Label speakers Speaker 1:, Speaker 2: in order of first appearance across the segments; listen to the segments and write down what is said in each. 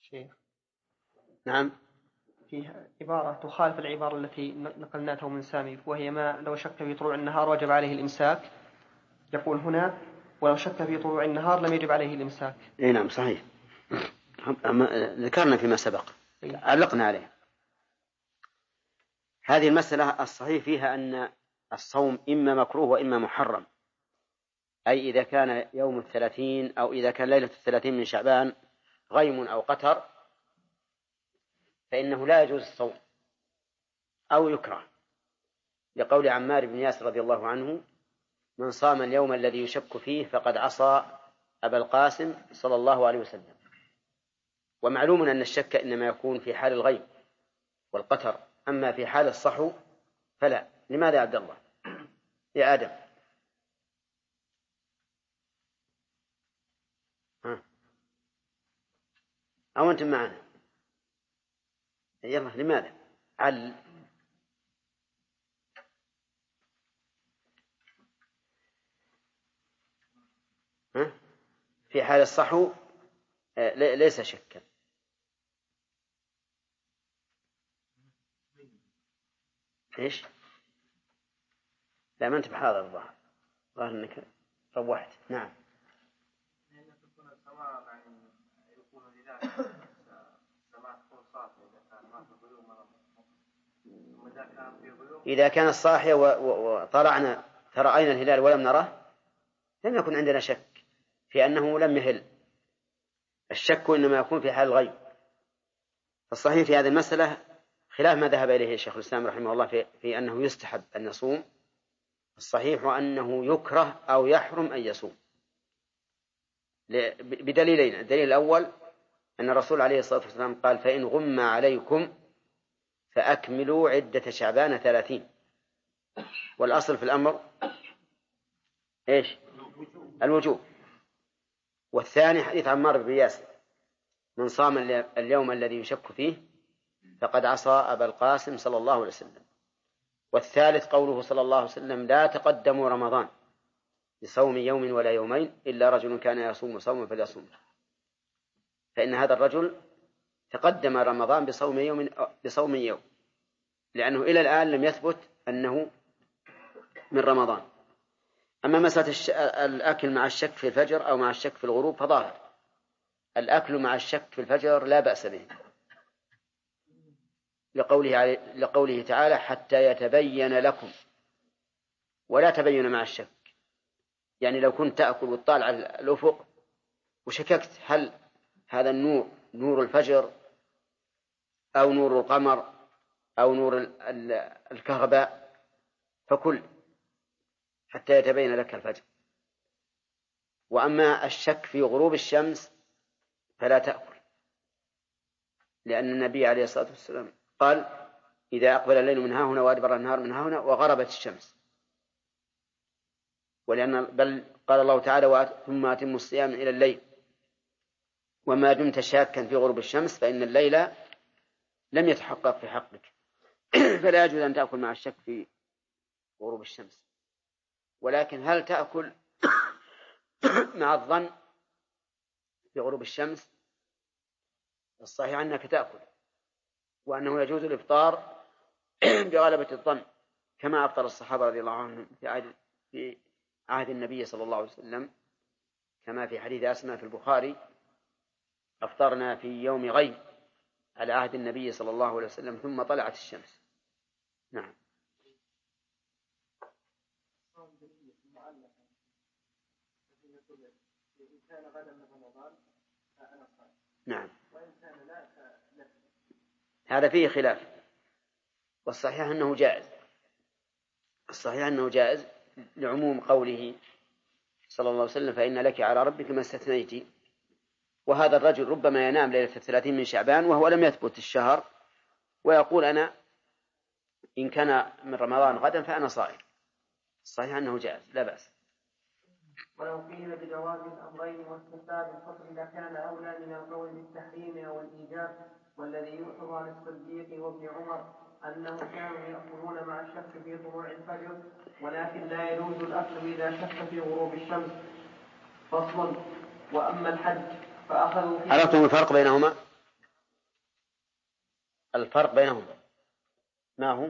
Speaker 1: شيخ.
Speaker 2: نعم.
Speaker 1: فيها عبارة تخالف العبارة التي نقلناها من سامي، وهي ما لو شك في طلوع النهار وجب عليه الإمساك. يقول هنا ولو شك في طلوع النهار لم يجب عليه الإمساك.
Speaker 2: إيه نعم صحيح. ذكرنا فيما سبق، علقنا عليه. هذه المسألة الصحيح فيها أن الصوم إما مكروه وإما محرم، أي إذا كان يوم 30 أو إذا كان ليلة 30 من شعبان غيم أو قتر فإنه لا يجوز الصوم أو يكره، لقول عمار بن ياسر رضي الله عنه: من صام اليوم الذي يشك فيه فقد عصى أبا القاسم صلى الله عليه وسلم. ومعلوم أن الشك إنما يكون في حال الغيب والقتر، أما في حال الصحو فلا. لماذا يا عبد الله يا آدم؟ أو أنتم معنا؟ يلا لماذا؟ في حال الصحو ليس شكا. إيش؟ لا ما أنت بحاضر الظاهر أنك روحت. نعم. إذا كان الصاحي وطلعنا فرأينا الهلال ولم نره لم يكن عندنا شك في أنه لم يهل. الشك إنما يكون في حال الغيب. فالصحيح في هذه المسألة خلاف ما ذهب إليه الشيخ الإسلام رحمه الله في أنه يستحب أن يصوم. الصحيح أنه يكره أو يحرم أن يصوم بدليلين. الدليل الأول أن الرسول عليه الصلاة والسلام قال: فإن غم عليكم فأكملوا عدة شعبان 30. والأصل في الأمر إيش؟ الوجوب. والثاني حديث عمار بن ياسر: من صام اليوم الذي يشك فيه فقد عصى أبا القاسم صلى الله عليه وسلم. والثالث قوله صلى الله عليه وسلم: لا تقدموا رمضان بصوم يوم ولا يومين إلا رجل كان يصوم صوما فليصوم. فإن هذا الرجل تقدم رمضان بصوم يوم، لأنه إلى الآن لم يثبت أنه من رمضان. أما مسألة الأكل مع الشك في الفجر أو مع الشك في الغروب فظاهر. الأكل مع الشك في الفجر لا بأس به، لقوله تعالى: حتى يتبين لكم. ولا تبين مع الشك، يعني لو كنت تأكل وتطالع على الأفق وشككت هل هذا النور نور الفجر أو نور القمر أو نور الكهرباء فكل حتى يتبين لك الفجر. وأما الشك في غروب الشمس فلا تأكل، لأن النبي عليه الصلاة والسلام قال: إذا أقبل الليل من ها هنا وأدبر النهار من ها هنا وغربت الشمس. بل قال الله تعالى: ثم أتموا الصيام إلى الليل. وما دمت شاكا في غروب الشمس فإن الليل لم يتحقق في حقك فلا يجوز أن تأكل مع الشك في غروب الشمس. ولكن هل تأكل مع الظن في غروب الشمس؟ الصحيح أنك تأكل، وأنه يجوز الإفطار بغلبة الظن، كما أفطر الصحابة رضي الله عنهم في عهد النبي صلى الله عليه وسلم، كما في حديث أسماء في البخاري: أفطرنا في يوم غيم على عهد النبي صلى الله عليه وسلم ثم طلعت الشمس. نعم. نعم. هذا فيه خلاف، والصحيح أنه جائز. الصحيح أنه جائز لعموم قوله صلى الله عليه وسلم: فإن لك على ربك ما استثنيت. وهذا الرجل ربما ينام ليلة 30 من شعبان وهو لم يثبت الشهر ويقول: أنا إن كان من رمضان غدا فأنا صائم. الصحيح أنه جائز لا بأس.
Speaker 1: ولو قيل بجواز الأمرين واستحباب الفطر لكان أولى من القول بالتحريم أو الإيجاب. والذي يؤخذ عن الصديق وابن عمر أنهم كانوا يأكلون مع الشك في طلوع الفجر، ولكن لا يجوز الأكل إذا شك في غروب الشمس. فصل. وأما الحج فأخذوا
Speaker 2: عرفتم الفرق بينهما؟ الفرق بينهم ما هو؟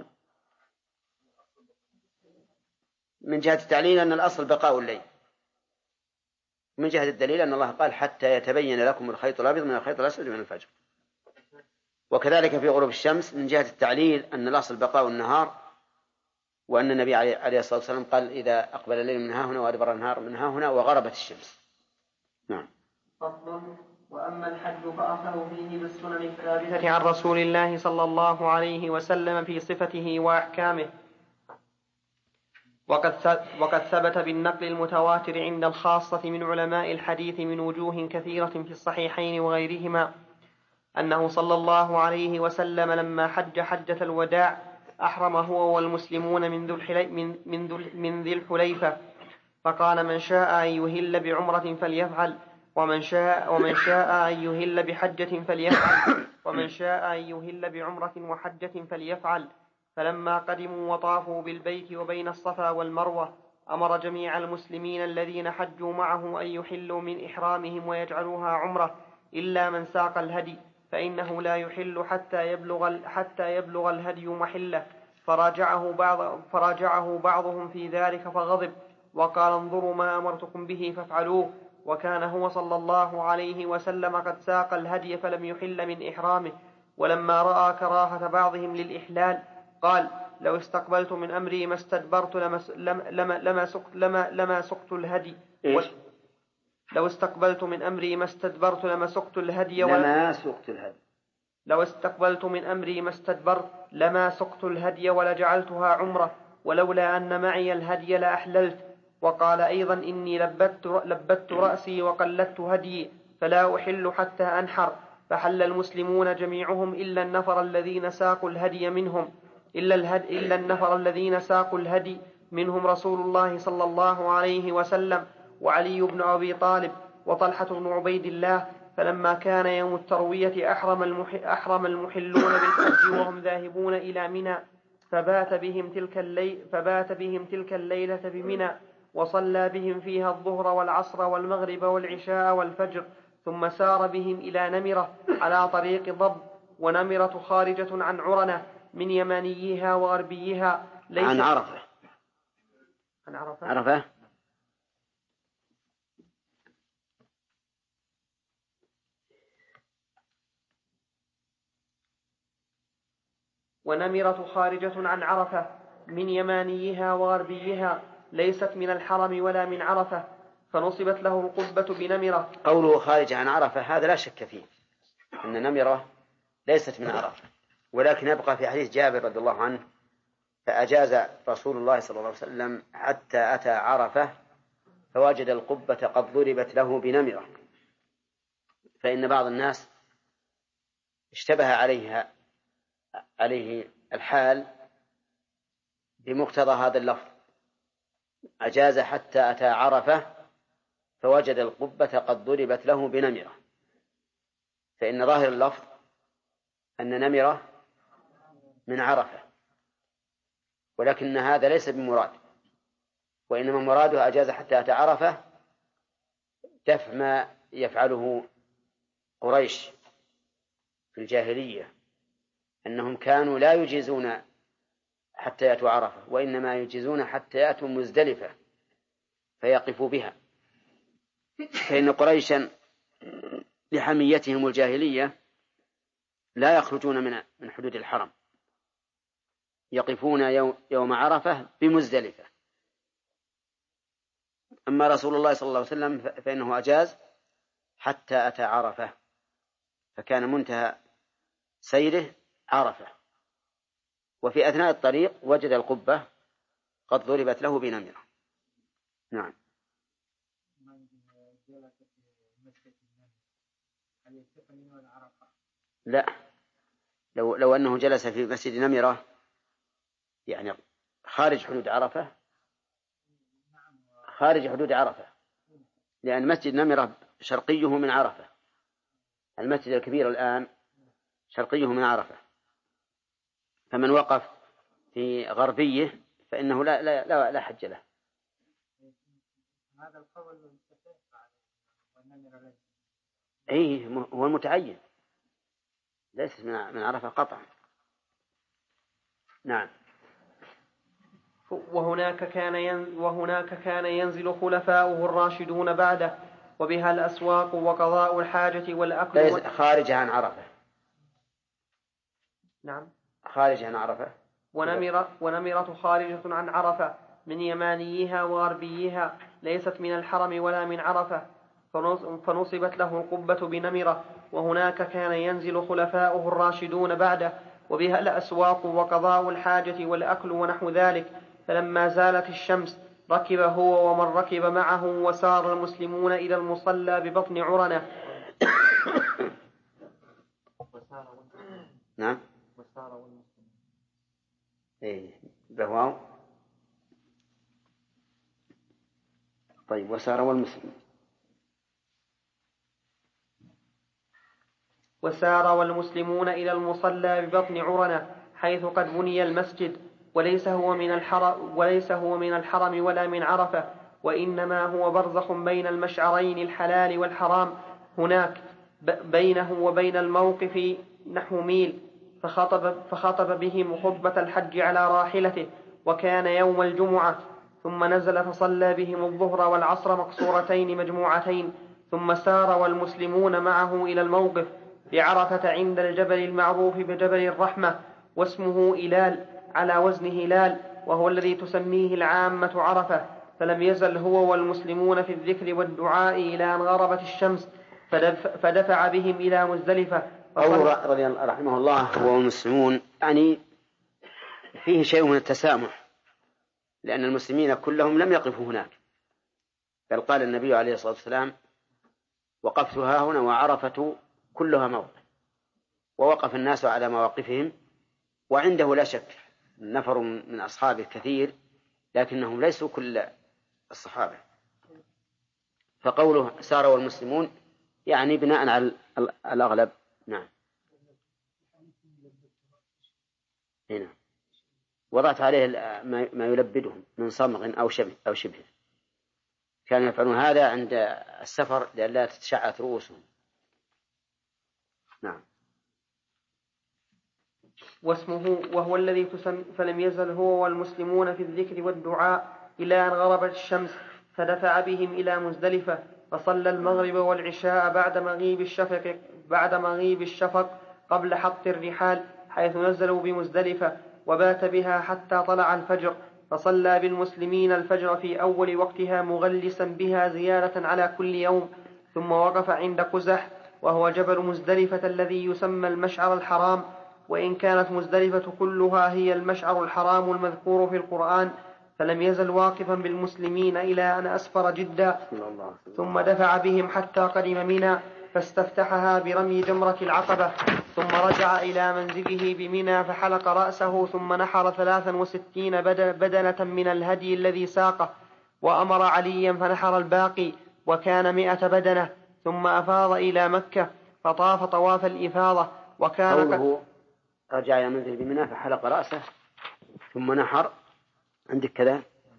Speaker 2: من جهة التعليل أن الأصل بقاء الليل، من جهة الدليل أن الله قال حتى يتبين لكم الخيط الأبيض من الخيط الأسود من الفجر. وكذلك في غروب الشمس من جهة التعليل أن الأصل بقاء النهار، وأن النبي عليه الصلاة والسلام قال إذا أقبل الليل من ها هنا وأدبر النهار من ها هنا وغربت الشمس. نعم.
Speaker 1: فصل. وأما الحج فأخذ فيه بالسنن الثابتة عن رسول الله صلى الله عليه وسلم في صفته وأحكامه، وقد ثبت بالنقل المتواتر عند الخاصة من علماء الحديث من وجوه كثيرة في الصحيحين وغيرهما أنه صلى الله عليه وسلم لما حج حجة الوداع أحرم هو والمسلمون من ذي الحليفة، فقال من شاء أن يهل بعمرة فليفعل، ومن شاء أن يهل بحجة فليفعل، ومن شاء أن يهل بعمرة وحجة فليفعل. فلما قدموا وطافوا بالبيت وبين الصفا والمروة أمر جميع المسلمين الذين حجوا معه أن يحلوا من إحرامهم ويجعلوها عمرة إلا من ساق الهدي، فإنه لا يحل حتى يبلغ الهدي محله. فراجعه بعضهم في ذلك فغضب وقال انظروا ما أمرتكم به فافعلوه، وكان هو صلى الله عليه وسلم قد ساق الهدي فلم يحل من إحرامه. ولما رأى كراهة بعضهم للإحلال قال لو استقبلت من أمري ما استدبرت لما سقت الهدي. لو استقبلت من أمري ما استدبرت لما سقت الهدي لو استقبلت من أمري ما استدبرت لما سقت الهدي ولجعلتها عمرة، ولولا أن معي الهدي لأحللت. وقال أيضا إني لبت رأسي وقلدت هدي فلا أحل حتى أنحر. فحل المسلمون جميعهم إلا النفر الذين ساقوا الهدي منهم رسول الله صلى الله عليه وسلم وعلي بن أبي طالب وطلحة بن عبيد الله. فلما كان يوم التروية أحرم المحلون بالحج وهم ذاهبون إلى منى، فبات بهم تلك الليلة بمنى، وصلى بهم فيها الظهر والعصر والمغرب والعشاء والفجر، ثم سار بهم إلى نمرة على طريق ضب، ونمرة خارجة عن عرنة من يمانيها وغربيها
Speaker 2: عن عرفة
Speaker 1: ونمرة خارجة عن عرفة من يمانيها وغربيها ليست من الحرم ولا من عرفة، فنصبت له القبة بنمرة.
Speaker 2: قوله خارج عن عرفة هذا لا شك فيه أن نمرة ليست من عرفة، ولكن يبقى في حديث جابر رضي الله عنه فأجاز رسول الله صلى الله عليه وسلم حتى أتى عرفة فوجد القبة قد ضربت له بنمرة. فإن بعض الناس اشتبه عليه الحال بمقتضى هذا اللفظ، أجاز حتى أتى عرفة فوجد القبة قد ضربت له بنمرة، فإن ظاهر اللفظ أن نمرة من عرفة، ولكن هذا ليس بمراد، وإنما مراده أجاز حتى أتى عرفة دفع ما يفعله قريش في الجاهلية، أنهم كانوا لا يجيزون حتى يأتوا عرفة، وإنما يجيزون حتى يأتوا مزدلفة فيقفوا بها. فإن قريشا لحميتهم الجاهلية لا يخرجون من حدود الحرم، يقفون يوم عرفة بمزدلفة. أما رسول الله صلى الله عليه وسلم فإنه أجاز حتى أتى عرفة، فكان منتهى سيره عرفة، وفي أثناء الطريق وجد القبة قد ضربت له بنمرة. نعم. لا، لو أنه جلس في مسجد نمرة يعني خارج حدود عرفة، لأن مسجد نمرة شرقيه من عرفة، المسجد الكبير الآن شرقيه من عرفة، فمن وقف في غربيه فإنه لا حج له.
Speaker 1: هذا القول
Speaker 2: أيه هو المتعين، ليست من عرفة قطعا. نعم.
Speaker 1: وهناك كان ينزل خلفاؤه الراشدون بعده، وبها الأسواق وقضاء الحاجة والأكل
Speaker 2: خارج عن عرفة.
Speaker 1: نعم،
Speaker 2: خارج عن عرفة.
Speaker 1: ونمرة خارجة عن عرفة من يمانيها وغربيها، ليست من الحرم ولا من عرفة، فنصبت له القبة بنمرة. وهناك كان ينزل خلفاؤه الراشدون بعده، وبها الأسواق وقضاء الحاجة والأكل ونحو ذلك. فلما زالت الشمس ركب هو ومن ركب معه، وسار المسلمون إلى المصلى ببطن عرنة.
Speaker 2: نعم. بهواو. طيب. وسار
Speaker 1: والمسلمون إلى المصلى ببطن عرنة، حيث قد بني المسجد، وليس هو من الحرم ولا من عرفة، وإنما هو برزخ بين المشعرين الحلال والحرام. هناك بينه وبين الموقف نحو ميل. فخطب بهم خطبة الحج على راحلته، وكان يوم الجمعة. ثم نزل فصلى بهم الظهر والعصر مقصورتين مجموعتين، ثم سار والمسلمون معه إلى الموقف بعرفة عند الجبل المعروف بجبل الرحمة، واسمه إلال على وزن هلال، وهو الذي تسميه العامة عرفة. فلم يزل هو والمسلمون في الذكر والدعاء إلى أن غربت الشمس، فدفع بهم إلى مزدلفة.
Speaker 2: قوله رضي الله رحمه الله هو المسلمون، يعني فيه شيء من التسامح، لأن المسلمين كلهم لم يقفوا هناك، بل قال النبي عليه الصلاة والسلام: وقفت ها هنا وعرفة كلها موقف. ووقف الناس على مواقفهم، وعنده لا شك نفر من أصحابه كثير، لكنهم ليسوا كل الصحابة. فقوله سار والمسلمون يعني بناء على الأغلب. نعم. هنا وضعت عليه ما يلبدهم من صمغ أو شبه. كانوا يفعلون هذا عند السفر لئلا تتشعث رؤوسهم. نعم.
Speaker 1: واسمه وهو الذي فلم يزل هو والمسلمون في الذكر والدعاء إلى أن غربت الشمس، فدفع بهم إلى مزدلفة، فصلى المغرب والعشاء بعد مغيب الشفق قبل حط الرحال، حيث نزلوا بمزدلفة، وبات بها حتى طلع الفجر، فصلى بالمسلمين الفجر في أول وقتها مغلسا بها زيادة على كل يوم. ثم وقف عند قزح، وهو جبل مزدلفة الذي يسمى المشعر الحرام، وإن كانت مزدلفة كلها هي المشعر الحرام المذكور في القرآن. فلم يزل واقفا بالمسلمين إلى أن أسفر جدا، ثم دفع بهم حتى قدم منى، فاستفتحها برمي جمرة العقبة، ثم رجع إلى منزله بمنى فحلق رأسه، ثم نحر 63 بدنة من الهدي الذي ساقه، وأمر عليا فنحر الباقي، وكان 100 بدنة، ثم أفاض إلى مكة فطاف طواف الإفاضة.
Speaker 2: قوله رجع إلى منزله بمنى فحلق رأسه ثم نحر، عندك كذا؟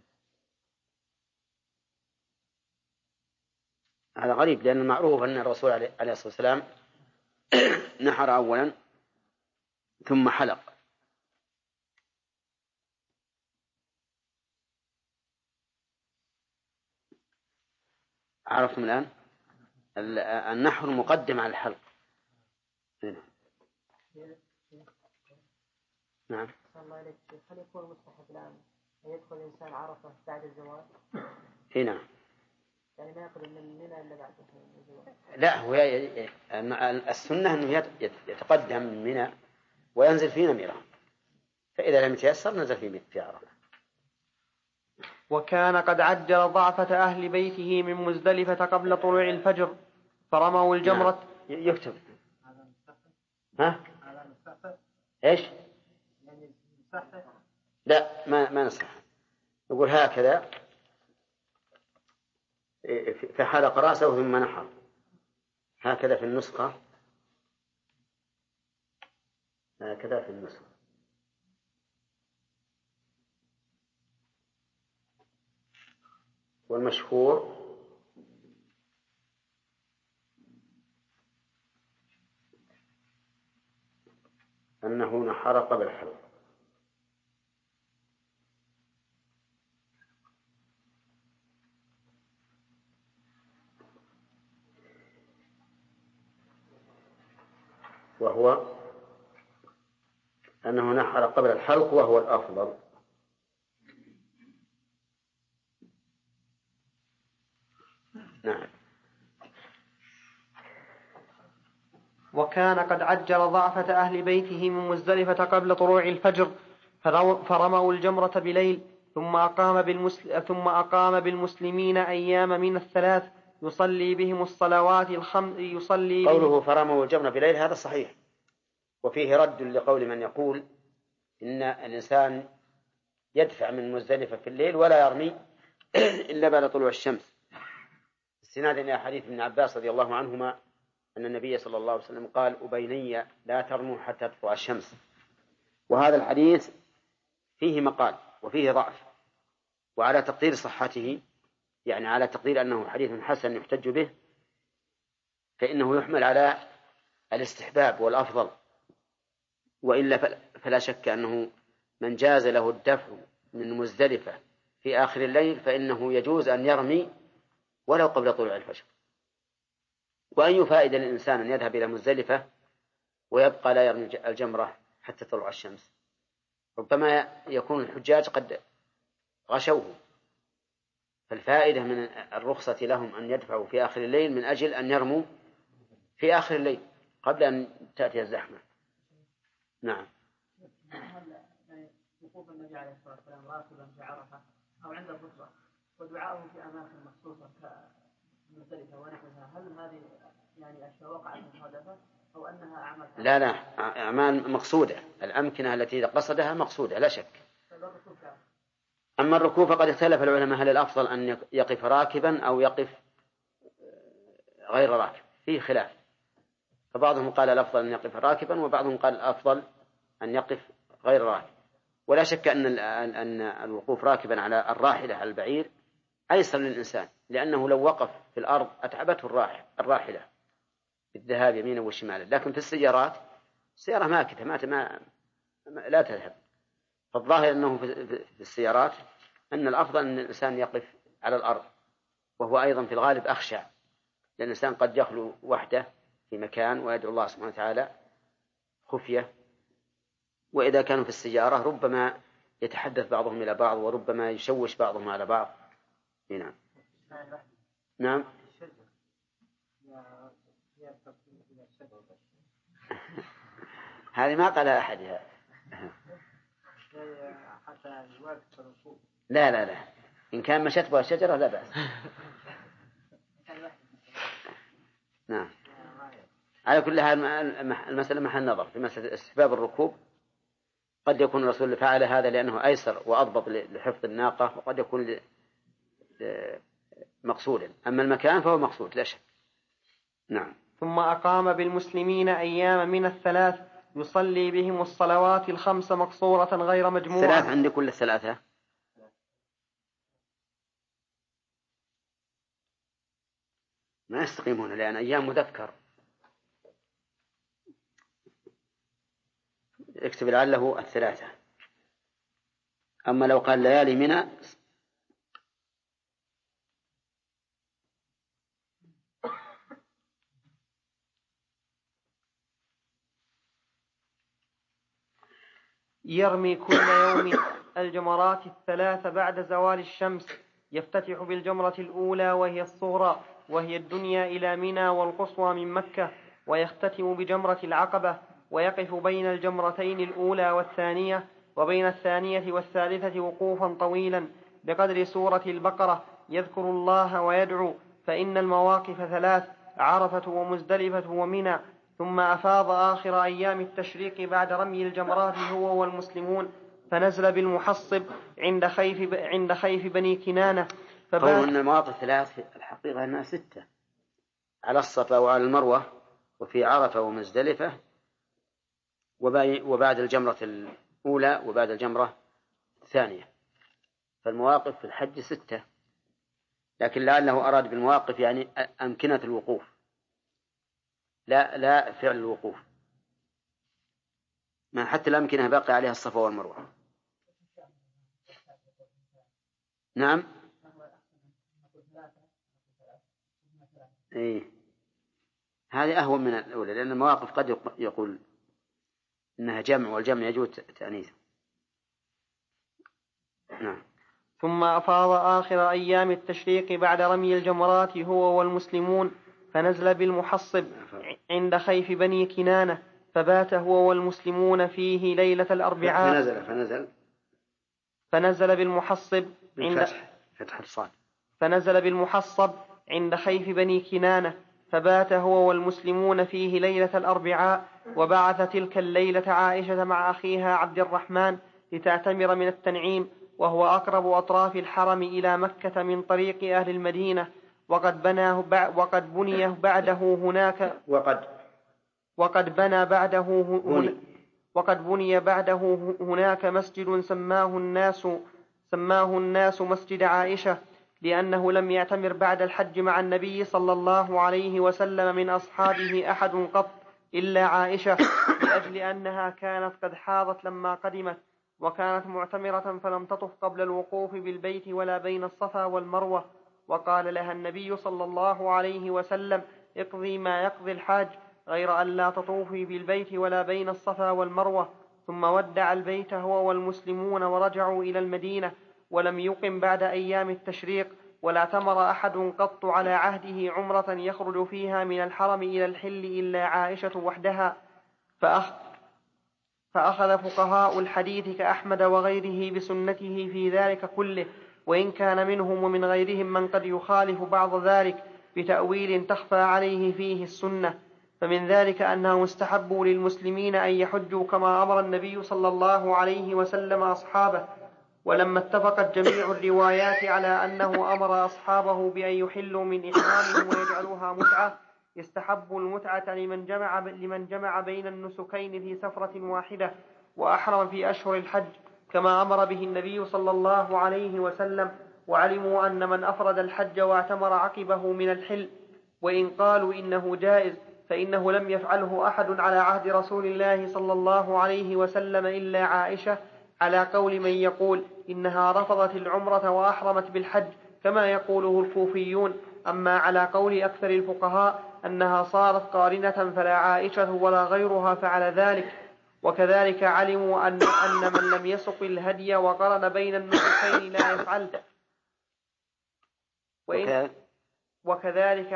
Speaker 2: هذا غريب، لأن المعروف أن الرسول عليه الصلاة والسلام نحر أولا ثم حلق. عرفتم الآن؟ النحر مقدم على الحلق. نعم.
Speaker 1: هل يكون مستحب الآن أن يدخل الإنسان عرفة بعد الزواج؟
Speaker 2: نعم.
Speaker 1: يعني ما يأخذ من منى إلا بعد الزواج؟
Speaker 2: لا، هو السنة أنه يتقدم من منى وينزل في نمرة، فإذا لم يتيسر نزل في عرفة.
Speaker 1: وكان قد عجل ضعفة أهل بيته من مزدلفة قبل طلوع الفجر، فرموا الجمرة.
Speaker 2: نعم. يكتب. ها؟ إيش؟ لا، ما نصح. يقول هكذا: فحلق رأسه ثم نحر، هكذا في النسخة، هكذا في النسخة. والمشهور أنه نحر قبل الحلق. وهو أنه نحر قبل الحلق وهو الأفضل. نعم.
Speaker 3: وكان قد عجل ضعفة أهل بيته من مزدلفة قبل طلوع الفجر فرموا الجمرة بليل ثم أقام بالمسلمين أيام من الثلاث يصلي بهم الصلوات الخمس
Speaker 2: قوله فرموا الجمرة بليل هذا صحيح، وفيه رد لقول من يقول إن الإنسان يدفع من مزدلفة في الليل ولا يرمي إلا بعد طلوع الشمس، استنادا إلى حديث ابن عباس رضي الله عنهما أن النبي صلى الله عليه وسلم قال: أبيني لا ترموا حتى تطلع الشمس. وهذا الحديث فيه مقال وفيه ضعف، وعلى تقدير صحته، يعني على تقدير أنه حديث حسن يحتج به، فإنه يحمل على الاستحباب والأفضل، وإلا فلا شك أنه من جاز له الدفع من مزدلفة في آخر الليل فإنه يجوز أن يرمي ولو قبل طلوع الفجر. وأي فائدة للإنسان أن يذهب إلى مزدلفة ويبقى لا يرمي الجمرة حتى تطلع الشمس؟ ربما يكون الحجاج قد غشوه، فالفائدة من الرخصة لهم أن يدفعوا في آخر الليل من أجل أن يرموا في آخر الليل قبل أن تأتي الزحمة. نعم.
Speaker 1: هل وقوف النبي عليه الصلاة والسلام راكبا في عرفة أو عند الخطبة ودعاؤه في أماكن مخصوصة كمزدلفة ونحوها، هل هذه يعني أشياء وقعت مصادفة أو أنها أعمال؟
Speaker 2: لا، أعمال مقصودة، الأمكنة التي قصدها مقصودة لا شك. أما الركوب فقد اختلف العلماء هل الأفضل أن يقف راكبا أو يقف غير راكب، فيه خلاف، فبعضهم قال الأفضل أن يقف راكبا وبعضهم قال الأفضل أن يقف غير راكب. ولا شك أن الوقوف راكبا على الراحلة على البعير أيسر للإنسان، لأنه لو وقف في الأرض أتعبته الراحلة بالذهاب يمينا وشمالا، لكن في السيارات السيارة ماكثة ما لا تذهب. فالظاهر أنه في السيارات أن الأفضل أن الإنسان يقف على الأرض، وهو أيضا في الغالب أخشع، لأن الإنسان قد يخلو وحده في مكان ويدعو الله سبحانه وتعالى خفية، وإذا كانوا في السيارة ربما يتحدث بعضهم إلى بعض وربما يشوش بعضهم على بعض. نعم. نعم. هذه ما قالها أحد. لا، إن كان مشت بها الشجرة لا بأس. نعم. على كل حال المسألة محل نظر في مسألة استحباب الركوب. قد يكون الرسول فعل هذا لأنه أيسر وأضبط لحفظ الناقة، وقد يكون مقصودا، أما المكان فهو مقصود لا شك. نعم.
Speaker 3: ثم أقام بالمسلمين أيام من الثلاث يصلي بهم الصلوات الخمس مقصورة غير مجموعة.
Speaker 2: ثلاث عند كل الثلاثة؟ ما يستقيمون لأن أيام مذكر. اكتب لعله الثلاثة. أما لو قال ليالي منى
Speaker 3: يرمي كل يوم الجمرات الثلاث بعد زوال الشمس، يفتتح بالجمرة الأولى وهي الصغرى وهي الدنيا إلى منى والقصوى من مكة، ويختتم بجمرة العقبة، ويقف بين الجمرتين الأولى والثانية وبين الثانية والثالثة وقوفا طويلا بقدر سورة البقرة يذكر الله ويدعو، فإن المواقف ثلاث: عرفة ومزدلفة ومنى. ثم أفاض آخر أيام التشريق بعد رمي الجمرات هو والمسلمون، فنزل بالمحصب عند خيف بني كنانة.
Speaker 2: قالوا أن المواقف ثلاث، الحقيقة أنها 6: على الصفا وعلى المروة وفي عرفة ومزدلفة وبعد الجمرة الأولى وبعد الجمرة الثانية. فالمواقف في الحج 6، لكن لعله أراد بالمواقف يعني أمكنة الوقوف لا فعل الوقوف. ما حتى الأمكنة باقي عليها الصفا والمروة. نعم. إيه هذه أهون من الأولى، لأن المواقف قد يقول إنها جمع، والجمع يجوز تأنيث. نعم.
Speaker 3: ثم أفاض آخر أيام التشريق بعد رمي الجمرات هو والمسلمون، فنزل بالمحصب عند خيف بني كنانة، فبات هو والمسلمون فيه ليلة الأربعاء. فنزل بالمحصب عند
Speaker 2: فتح الصاد.
Speaker 3: فنزل بالمحصب عند خيف بني كنانة، فبات هو والمسلمون فيه ليلة الأربعاء. وبعث تلك الليلة عائشة مع أخيها عبد الرحمن لتعتمر من التنعيم، وهو أقرب أطراف الحرم إلى مكة من طريق أهل المدينة، وقد بني بعده هناك مسجد سماه الناس مسجد عائشة، لأنه لم يعتمر بعد الحج مع النبي صلى الله عليه وسلم من أصحابه أحد قط إلا عائشة، لأجل أنها كانت قد حاضت لما قدمت، وكانت معتمرة فلم تطف قبل الوقوف بالبيت ولا بين الصفا والمروة. وقال لها النبي صلى الله عليه وسلم: اقضي ما يقضي الحاج، غير أن لا تطوفي بالبيت ولا بين الصفا والمروة. ثم ودع البيت هو والمسلمون ورجعوا إلى المدينة، ولم يقم بعد أيام التشريق، ولا اعتمر أحد قط على عهده عمرة يخرج فيها من الحرم إلى الحل إلا عائشة وحدها. فأخذ فقهاء الحديث كأحمد وغيره بسنته في ذلك كله، وإن كان منهم ومن غيرهم من قد يخالف بعض ذلك بتأويل تخفى عليه فيه السنة. فمن ذلك أنه مستحب للمسلمين أن يحجوا كما أمر النبي صلى الله عليه وسلم أصحابه. ولما اتفقت جميع الروايات على أنه أمر أصحابه بأن يحلوا من إحرامهم ويجعلوها متعة، يستحب المتعة لمن جمع بين النسكين في سفرة واحدة وأحرم في أشهر الحج، كما أمر به النبي صلى الله عليه وسلم. وعلموا أن من أفرد الحج واعتمر عقبه من الحل، وإن قالوا إنه جائز، فإنه لم يفعله أحد على عهد رسول الله صلى الله عليه وسلم إلا عائشة، على قول من يقول إنها رفضت العمرة وأحرمت بالحج كما يقوله الكوفيون. أما على قول أكثر الفقهاء أنها صارت قارنة فلا عائشة ولا غيرها فعل ذلك. وكذلك علموا أن من لم يسق الهدي وقرن بين النسكين لا يفعل. وكذلك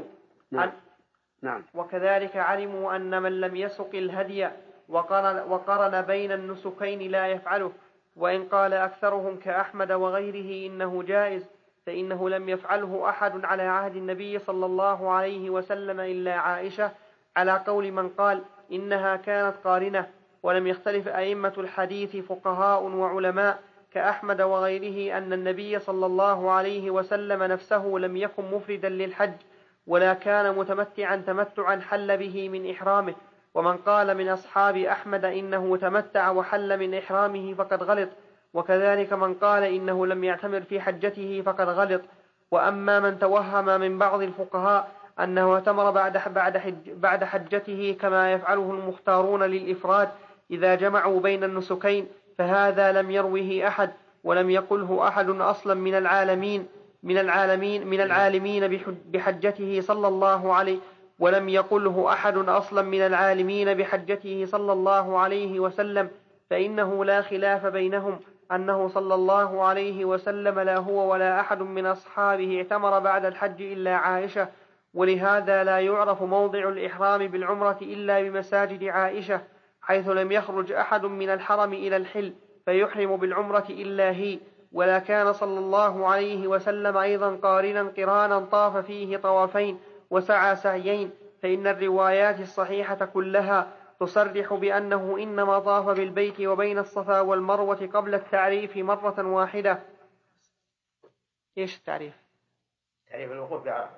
Speaker 3: علموا أن من لم يسق الهدي وقرن بين النسكين لا يفعله. وإن قال أكثرهم كأحمد وغيره إنه جائز، فإنه لم يفعله أحد على عهد النبي صلى الله عليه وسلم إلا عائشة، على قول من قال إنها كانت قارنة. ولم يختلف أئمة الحديث فقهاء وعلماء كأحمد وغيره أن النبي صلى الله عليه وسلم نفسه لم يكن مفردا للحج، ولا كان متمتعا تمتعا حل به من إحرامه. ومن قال من أصحاب أحمد إنه تمتع وحل من إحرامه فقد غلط، وكذلك من قال إنه لم يعتمر في حجته فقد غلط. وأما من توهم من بعض الفقهاء أنه اعتمر بعد حجته كما يفعله المختارون للإفراد إذا جمعوا بين النسكين، فهذا لم يروه أحد، ولم يقله أحد أصلا من العالمين بحجته صلى الله عليه ولم يقله أحد أصلا من العالمين بحجته صلى الله عليه وسلم. فإنه لا خلاف بينهم أنه صلى الله عليه وسلم لا هو ولا أحد من أصحابه اعتمر بعد الحج إلا عائشة. ولهذا لا يعرف موضع الإحرام بالعمرة إلا بمساجد عائشة، حيث لم يخرج أحد من الحرم إلى الحل فيحرم بالعمرة إلا هي. ولا كان صلى الله عليه وسلم أيضا قرانا طاف فيه طوافين وسعى سعيين، فإن الروايات الصحيحة كلها تصرح بأنه إنما طاف بالبيت وبين الصفا والمروة قبل التعريف مرة واحدة. إيش التعريف؟
Speaker 2: تعريف الوقوف بعرفة.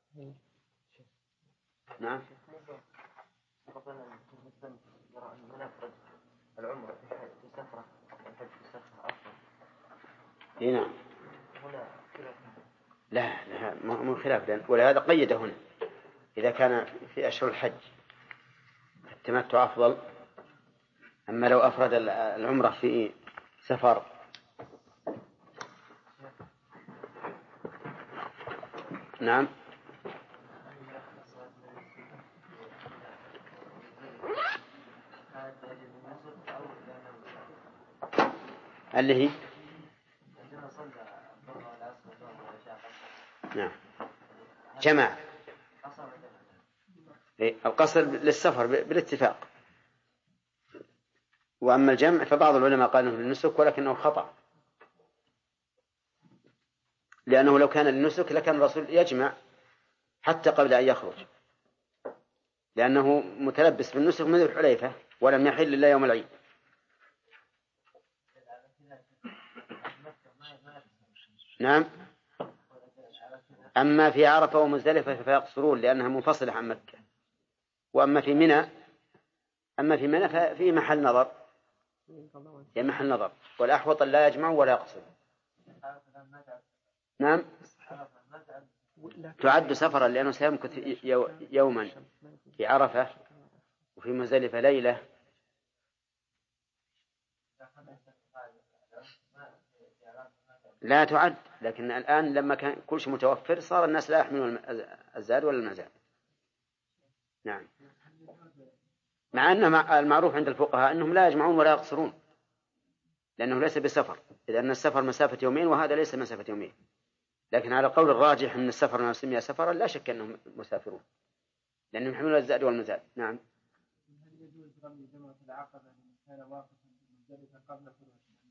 Speaker 2: نعم.
Speaker 1: العمرة في سفرة والحج في سفرة أفضل.
Speaker 2: نعم.
Speaker 1: هنا
Speaker 2: لا مو خلاف، ولهذا قيد هنا إذا كان في أشهر الحج التمتع أفضل أما لو أفرد العمرة في سفر نعم اللي هي نعم جمع القصر للسفر بالاتفاق. وأما الجمع فبعض العلماء قال انه للنسك ولكنه خطأ، لأنه لو كان للنسك لكان الرسول يجمع حتى قبل أن يخرج، لأنه متلبس بالنسك من ذي الحليفة ولم يحل إلا يوم العيد. نعم. أما في عرفة ومزدلفة فيقصرون لأنها منفصلة عن مكة. وأما في منى ففي محل نظر، في محل نظر، والأحوط لا يجمع ولا يقصر. نعم تعد سفرا لأنه سيمكث يوما في عرفة وفي مزدلفة ليلة. لا تعد، لكن الآن لما كان كل شيء متوفر صار الناس لا يحملون الزاد ولا المزاد. نعم. مع أن المعروف عند الفقهاء أنهم لا يجمعون ولا يقصرون لأنه ليس بسفر، إذا أن السفر مسافة يومين وهذا ليس مسافة يومين. لكن على قول الراجح أن السفر ما يسمى سفرا لا شك أنهم مسافرون لأنهم يحملون الزاد والمزاد. نعم.
Speaker 1: هل يجوز رمي جمرة العقبة من كان واقفا مزدلفة قبل طلوع الشمس؟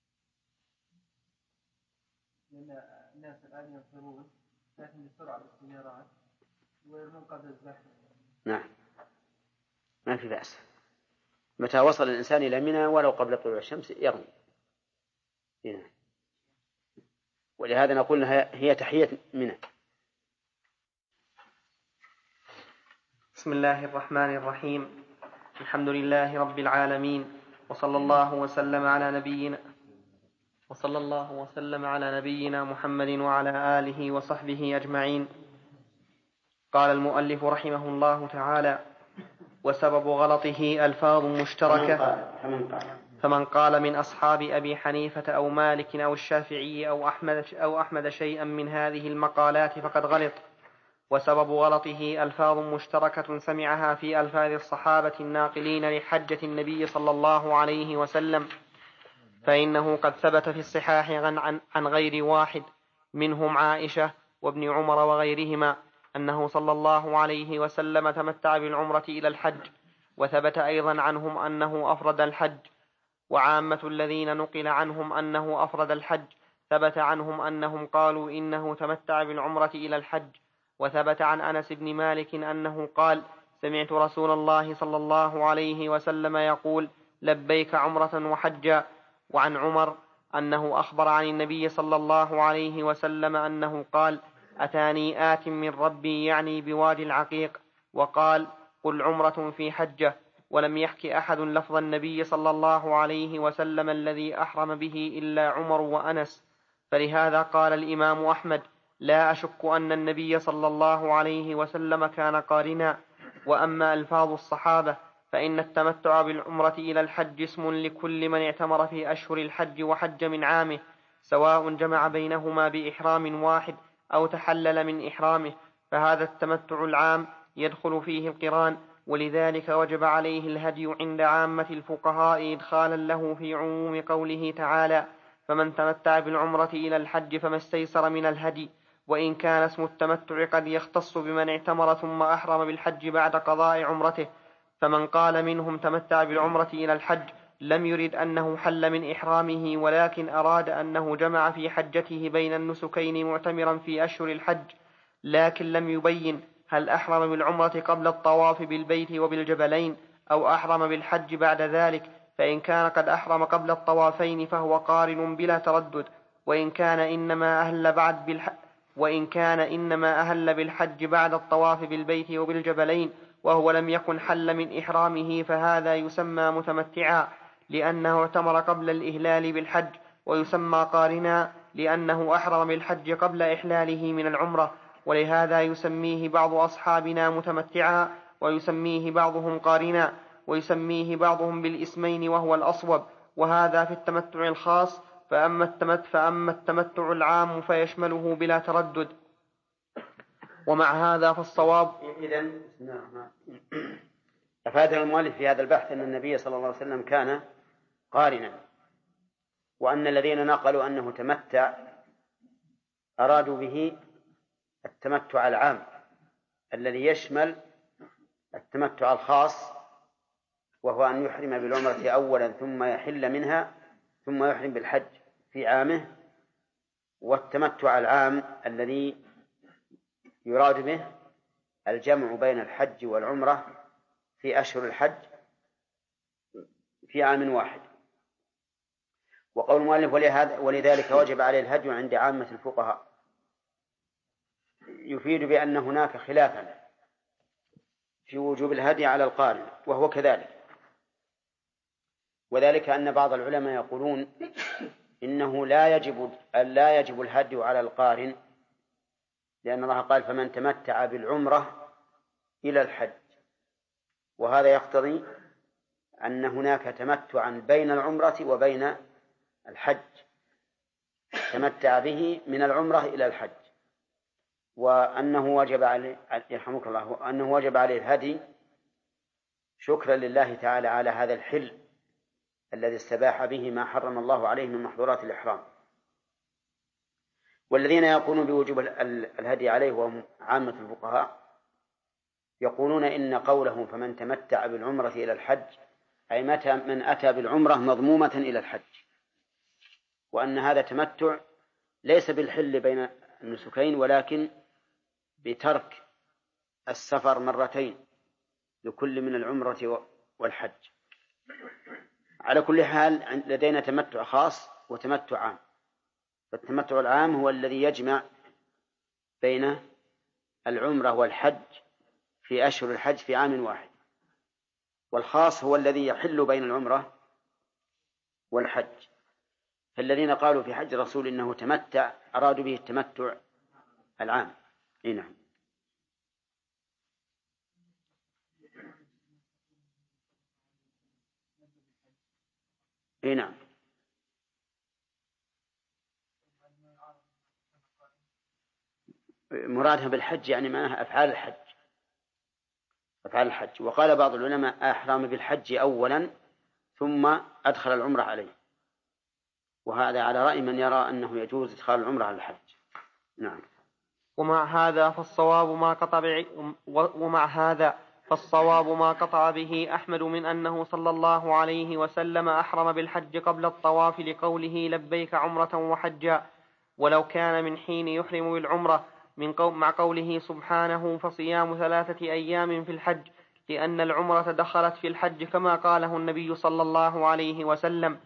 Speaker 1: لأن الناس الآن ينفرون لكن بسرعة بالسيارات ويرمون قبل الزحمة.
Speaker 2: نعم ما في بأس، متى وصل الإنسان إلى منى ولو قبل طلوع الشمس يرمي. نعم. ولهذا نقول هي تحية منى.
Speaker 3: بسم الله الرحمن الرحيم. الحمد لله رب العالمين، وصلى الله وسلم على نبينا محمد وعلى آله وصحبه أجمعين. قال المؤلف رحمه الله تعالى: وسبب غلطه ألفاظ مشتركة. فمن قال من أصحاب أبي حنيفة أو مالك أو الشافعي أو أحمد شيئا من هذه المقالات فقد غلط. وسبب غلطه ألفاظ مشتركة سمعها في ألفاظ الصحابة الناقلين لحجة النبي صلى الله عليه وسلم، فإنه قد ثبت في الصحاح عن غير واحد منهم عائشة وابن عمر وغيرهما أنه صلى الله عليه وسلم تمتع بالعمرة إلى الحج، وثبت أيضا عنهم أنه أفرد الحج. وعامة الذين نقل عنهم أنه أفرد الحج ثبت عنهم أنهم قالوا إنه تمتع بالعمرة إلى الحج. وثبت عن أنس بن مالك أنه قال: سمعت رسول الله صلى الله عليه وسلم يقول: لبيك عمرة وحجا. وعن عمر أنه أخبر عن النبي صلى الله عليه وسلم أنه قال: أتاني آت من ربي يعني بوادي العقيق، وقال: قل عمرة في حجة. ولم يحك أحد لفظ النبي صلى الله عليه وسلم الذي أحرم به إلا عمر وأنس. فلهذا قال الإمام أحمد: لا أشك أن النبي صلى الله عليه وسلم كان قارنا. وأما ألفاظ الصحابة فإن التمتع بالعمرة إلى الحج اسم لكل من اعتمر في أشهر الحج وحج من عامه، سواء جمع بينهما بإحرام واحد أو تحلل من إحرامه، فهذا التمتع العام يدخل فيه القران، ولذلك وجب عليه الهدي عند عامة الفقهاء إدخالا له في عموم قوله تعالى: فمن تمتع بالعمرة إلى الحج فما استيسر من الهدي. وإن كان اسم التمتع قد يختص بمن اعتمر ثم أحرم بالحج بعد قضاء عمرته، فمن قال منهم تمتع بالعمرة إلى الحج لم يرد أنه حل من إحرامه، ولكن أراد أنه جمع في حجته بين النسكين معتمرا في أشهر الحج، لكن لم يبين هل أحرم بالعمرة قبل الطواف بالبيت وبالجبلين أو أحرم بالحج بعد ذلك. فإن كان قد أحرم قبل الطوافين فهو قارن بلا تردد، وإن كان إنما أهل بالحج بعد الطواف بالبيت وبالجبلين وهو لم يكن حل من إحرامه فهذا يسمى متمتعا لأنه اعتمر قبل الإهلال بالحج، ويسمى قارنا لأنه أحرم بالحج قبل إحلاله من العمرة. ولهذا يسميه بعض أصحابنا متمتعا ويسميه بعضهم قارنا. ويسميه بعضهم بالاسمين وهو الأصوب، وهذا في التمتع الخاص. فأما التمتع العام فيشمله بلا تردد. ومع هذا فالصواب.
Speaker 2: إذن أفادنا المؤلف في هذا البحث أن النبي صلى الله عليه وسلم كان قارنا، وأن الذين نقلوا أنه تمتع أرادوا به التمتع العام الذي يشمل التمتع الخاص، وهو أن يحرم بالعمرة أولا ثم يحل منها ثم يحرم بالحج في عامه، والتمتع العام الذي يراد به الجمع بين الحج والعمرة في أشهر الحج في عام واحد. وقول المؤلف ولذلك وجب عليه الهدي عند عامة الفقهاء يفيد بأن هناك خلافا في وجوب الهدي على القارن، وهو كذلك. وذلك أن بعض العلماء يقولون إنه لا يجب الهدي على القارن، لأن الله قال فمن تمتع بالعمرة إلى الحج، وهذا يقتضي أن هناك تمتعا بين العمرة وبين الحج، تمتع به من العمرة إلى الحج، وأنه وجب عليه يرحمك الله أنه وجب عليه الهدي شكرا لله تعالى على هذا الحل الذي استباح به ما حرم الله عليه من محظورات الإحرام. والذين يقولون بوجوب الهدي عليه وهم عامة الفقهاء يقولون إن قوله فمن تمتع بالعمرة إلى الحج أي متى من أتى بالعمرة مضمومة إلى الحج، وأن هذا تمتع ليس بالحل بين النسكين ولكن بترك السفر مرتين لكل من العمرة والحج. على كل حال لدينا تمتع خاص وتمتع عام، فالتمتع العام هو الذي يجمع بين العمرة والحج في أشهر الحج في عام واحد، والخاص هو الذي يحل بين العمرة والحج. فالذين قالوا في حج الرسول إنه تمتع أرادوا به التمتع العام. نعم. نعم. مرادها بالحج يعني معناها أفعال الحج. وقال بعض العلماء أحرم بالحج أولا ثم أدخل العمرة عليه، وهذا على رأي من يرى أنه يجوز إدخال العمرة على الحج. نعم.
Speaker 3: ومع هذا فالصواب ما قطع به أحمد من أنه صلى الله عليه وسلم أحرم بالحج قبل الطواف لقوله لبيك عمرة وحجا، ولو كان من حين يحرم بالعمرة مع قوله سبحانه فصيام 3 أيام في الحج، لأن العمرة دخلت في الحج كما قاله النبي صلى الله عليه وسلم.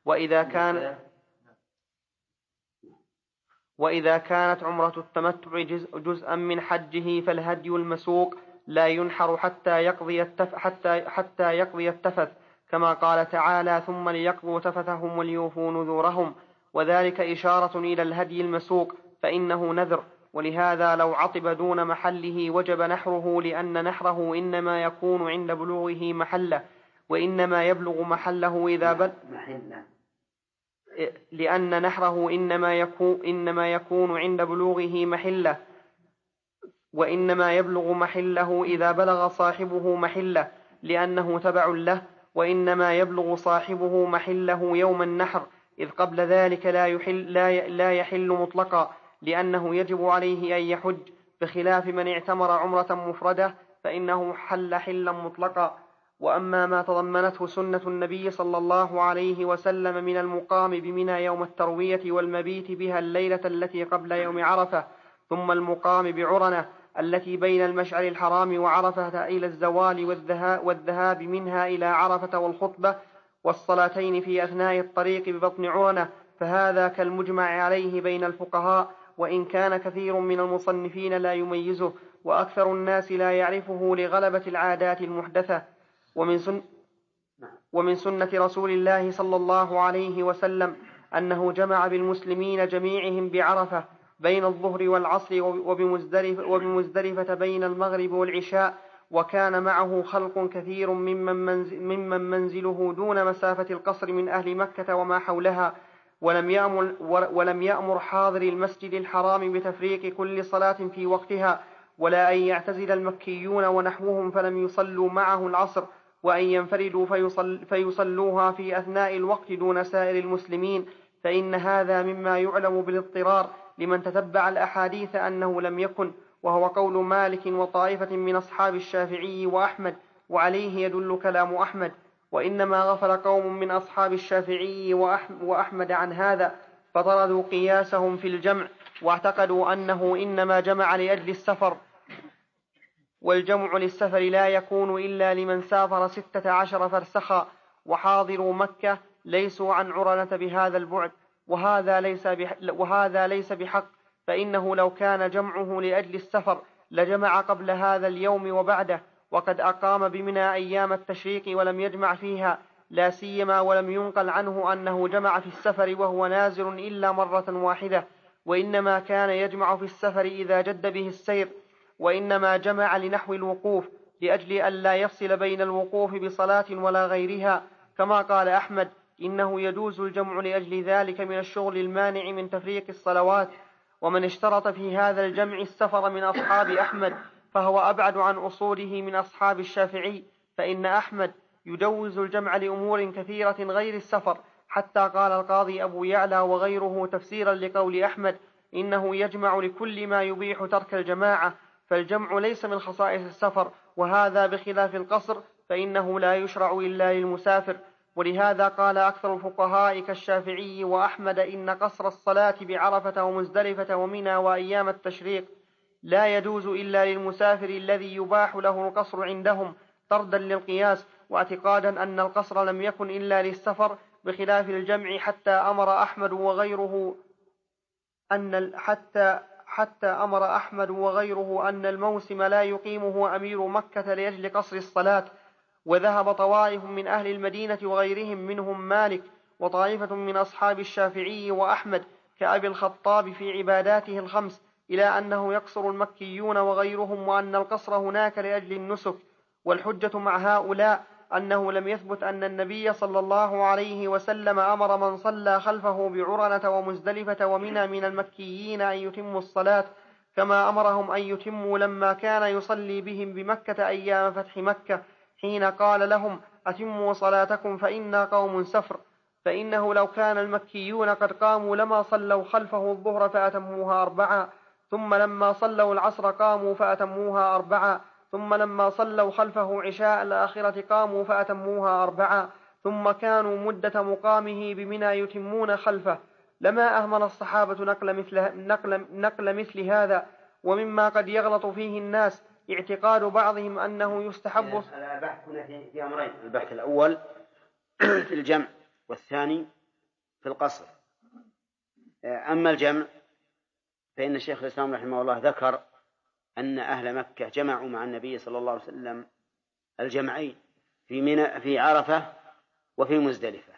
Speaker 3: وإذا كانت عمرة التمتع جزءا من حجه فالهدي المسوق لا ينحر حتى يقضي التفث، كما قال تعالى ثم ليقضوا تفثهم وليوفوا نذورهم، وذلك إشارة إلى الهدي المسوق فإنه نذر. ولهذا لو عطب دون محله وجب نحره، لأن نحره إنما يكون عند بلوغه محله، وإنما يبلغ محله لأن نحره إنما يكون عند بلوغه محله، وإنما يبلغ محله إذا بلغ صاحبه محله لأنه تبع له، وإنما يبلغ صاحبه محله يوم النحر، إذ قبل ذلك لا يحل مطلقا، لأنه يجب عليه أن يحج، بخلاف من اعتمر عمرة مفردة فإنه حل حلا مطلقا. وأما ما تضمنته سنة النبي صلى الله عليه وسلم من المقام بمنى يوم التروية والمبيت بها الليلة التي قبل يوم عرفة، ثم المقام بعرنة التي بين المشعر الحرام وعرفة إلى الزوال والذهاب منها إلى عرفة والخطبة والصلاتين في أثناء الطريق ببطن عرنة، فهذا كالمجمع عليه بين الفقهاء، وإن كان كثير من المصنفين لا يميزه، وأكثر الناس لا يعرفه لغلبة العادات المحدثة. ومن سنة رسول الله صلى الله عليه وسلم أنه جمع بالمسلمين جميعهم بعرفة بين الظهر والعصر وبمزدلفة بين المغرب والعشاء، وكان معه خلق كثير ممن منزله دون مسافة القصر من أهل مكة وما حولها، ولم يأمر حاضر المسجد الحرام بتفريق كل صلاة في وقتها، ولا أن يعتزل المكيون ونحوهم فلم يصلوا معه العصر، وأن ينفردوا فيصلوها في أثناء الوقت دون سائر المسلمين، فإن هذا مما يعلم بالاضطرار لمن تتبع الأحاديث أنه لم يكن، وهو قول مالك وطائفة من أصحاب الشافعي وأحمد، وعليه يدل كلام أحمد. وإنما غفل قوم من أصحاب الشافعي وأحمد عن هذا، فطردوا قياسهم في الجمع، واعتقدوا أنه إنما جمع لأجل السفر، والجمع للسفر لا يكون إلا لمن سافر 16 فرسخا، وحاضروا مكة ليسوا عن عرنة بهذا البعد، وهذا ليس بحق، فإنه لو كان جمعه لأجل السفر لجمع قبل هذا اليوم وبعده، وقد أقام بمنى أيام التشريق ولم يجمع فيها، لا سيما ولم ينقل عنه أنه جمع في السفر وهو نازل إلا مرة واحدة، وإنما كان يجمع في السفر إذا جد به السير، وإنما جمع لنحو الوقوف لأجل أن لا يفصل بين الوقوف بصلاة ولا غيرها، كما قال أحمد إنه يجوز الجمع لأجل ذلك من الشغل المانع من تفريق الصلوات. ومن اشترط في هذا الجمع السفر من أصحاب أحمد فهو أبعد عن أصوله من أصحاب الشافعي، فإن أحمد يجوز الجمع لأمور كثيرة غير السفر، حتى قال القاضي أبو يعلى وغيره تفسيرا لقول أحمد إنه يجمع لكل ما يبيح ترك الجماعة، فالجمع ليس من خصائص السفر، وهذا بخلاف القصر فإنه لا يشرع إلا للمسافر. ولهذا قال أكثر الفقهاء كالشافعي وأحمد إن قصر الصلاة بعرفة ومزدلفة ومنى وأيام التشريق لا يجوز إلا للمسافر الذي يباح له القصر عندهم، طردا للقياس، واعتقادا أن القصر لم يكن إلا للسفر، بخلاف الجمع، حتى أمر أحمد وغيره أن الموسم لا يقيمه أمير مكة لأجل قصر الصلاة. وذهب طوائف من أهل المدينة وغيرهم منهم مالك وطائفة من أصحاب الشافعي وأحمد كأبي الخطاب في عباداته الخمس إلى أنه يقصر المكيون وغيرهم، وأن القصر هناك لأجل النسك. والحجة مع هؤلاء أنه لم يثبت أن النبي صلى الله عليه وسلم أمر من صلى خلفه بعرنة ومزدلفة ومنى من المكيين أن يتموا الصلاة، كما أمرهم أن يتموا لما كان يصلي بهم بمكة أيام فتح مكة، حين قال لهم أتموا صلاتكم فإنا قوم سفر، فإنه لو كان المكيون قد قاموا لما صلوا خلفه الظهر فأتموها 4، ثم لما صلوا العصر قاموا فأتموها 4، ثم لما صلوا خلفه عشاء الآخرة قاموا فأتموها 4، ثم كانوا مدة مقامه بمنى يتمون خلفه. لما أهمل الصحابة نقل مثل هذا. ومما قد يغلط فيه الناس اعتقاد بعضهم أنه يستحب.
Speaker 2: البحث هنا في أمرين: البحث الأول في الجمع، والثاني في القصر. أما الجمع فإن الشيخ الإسلام رحمه الله ذكر أن أهل مكة جمعوا مع النبي صلى الله عليه وسلم الجمعين في عرفة وفي مزدلفة.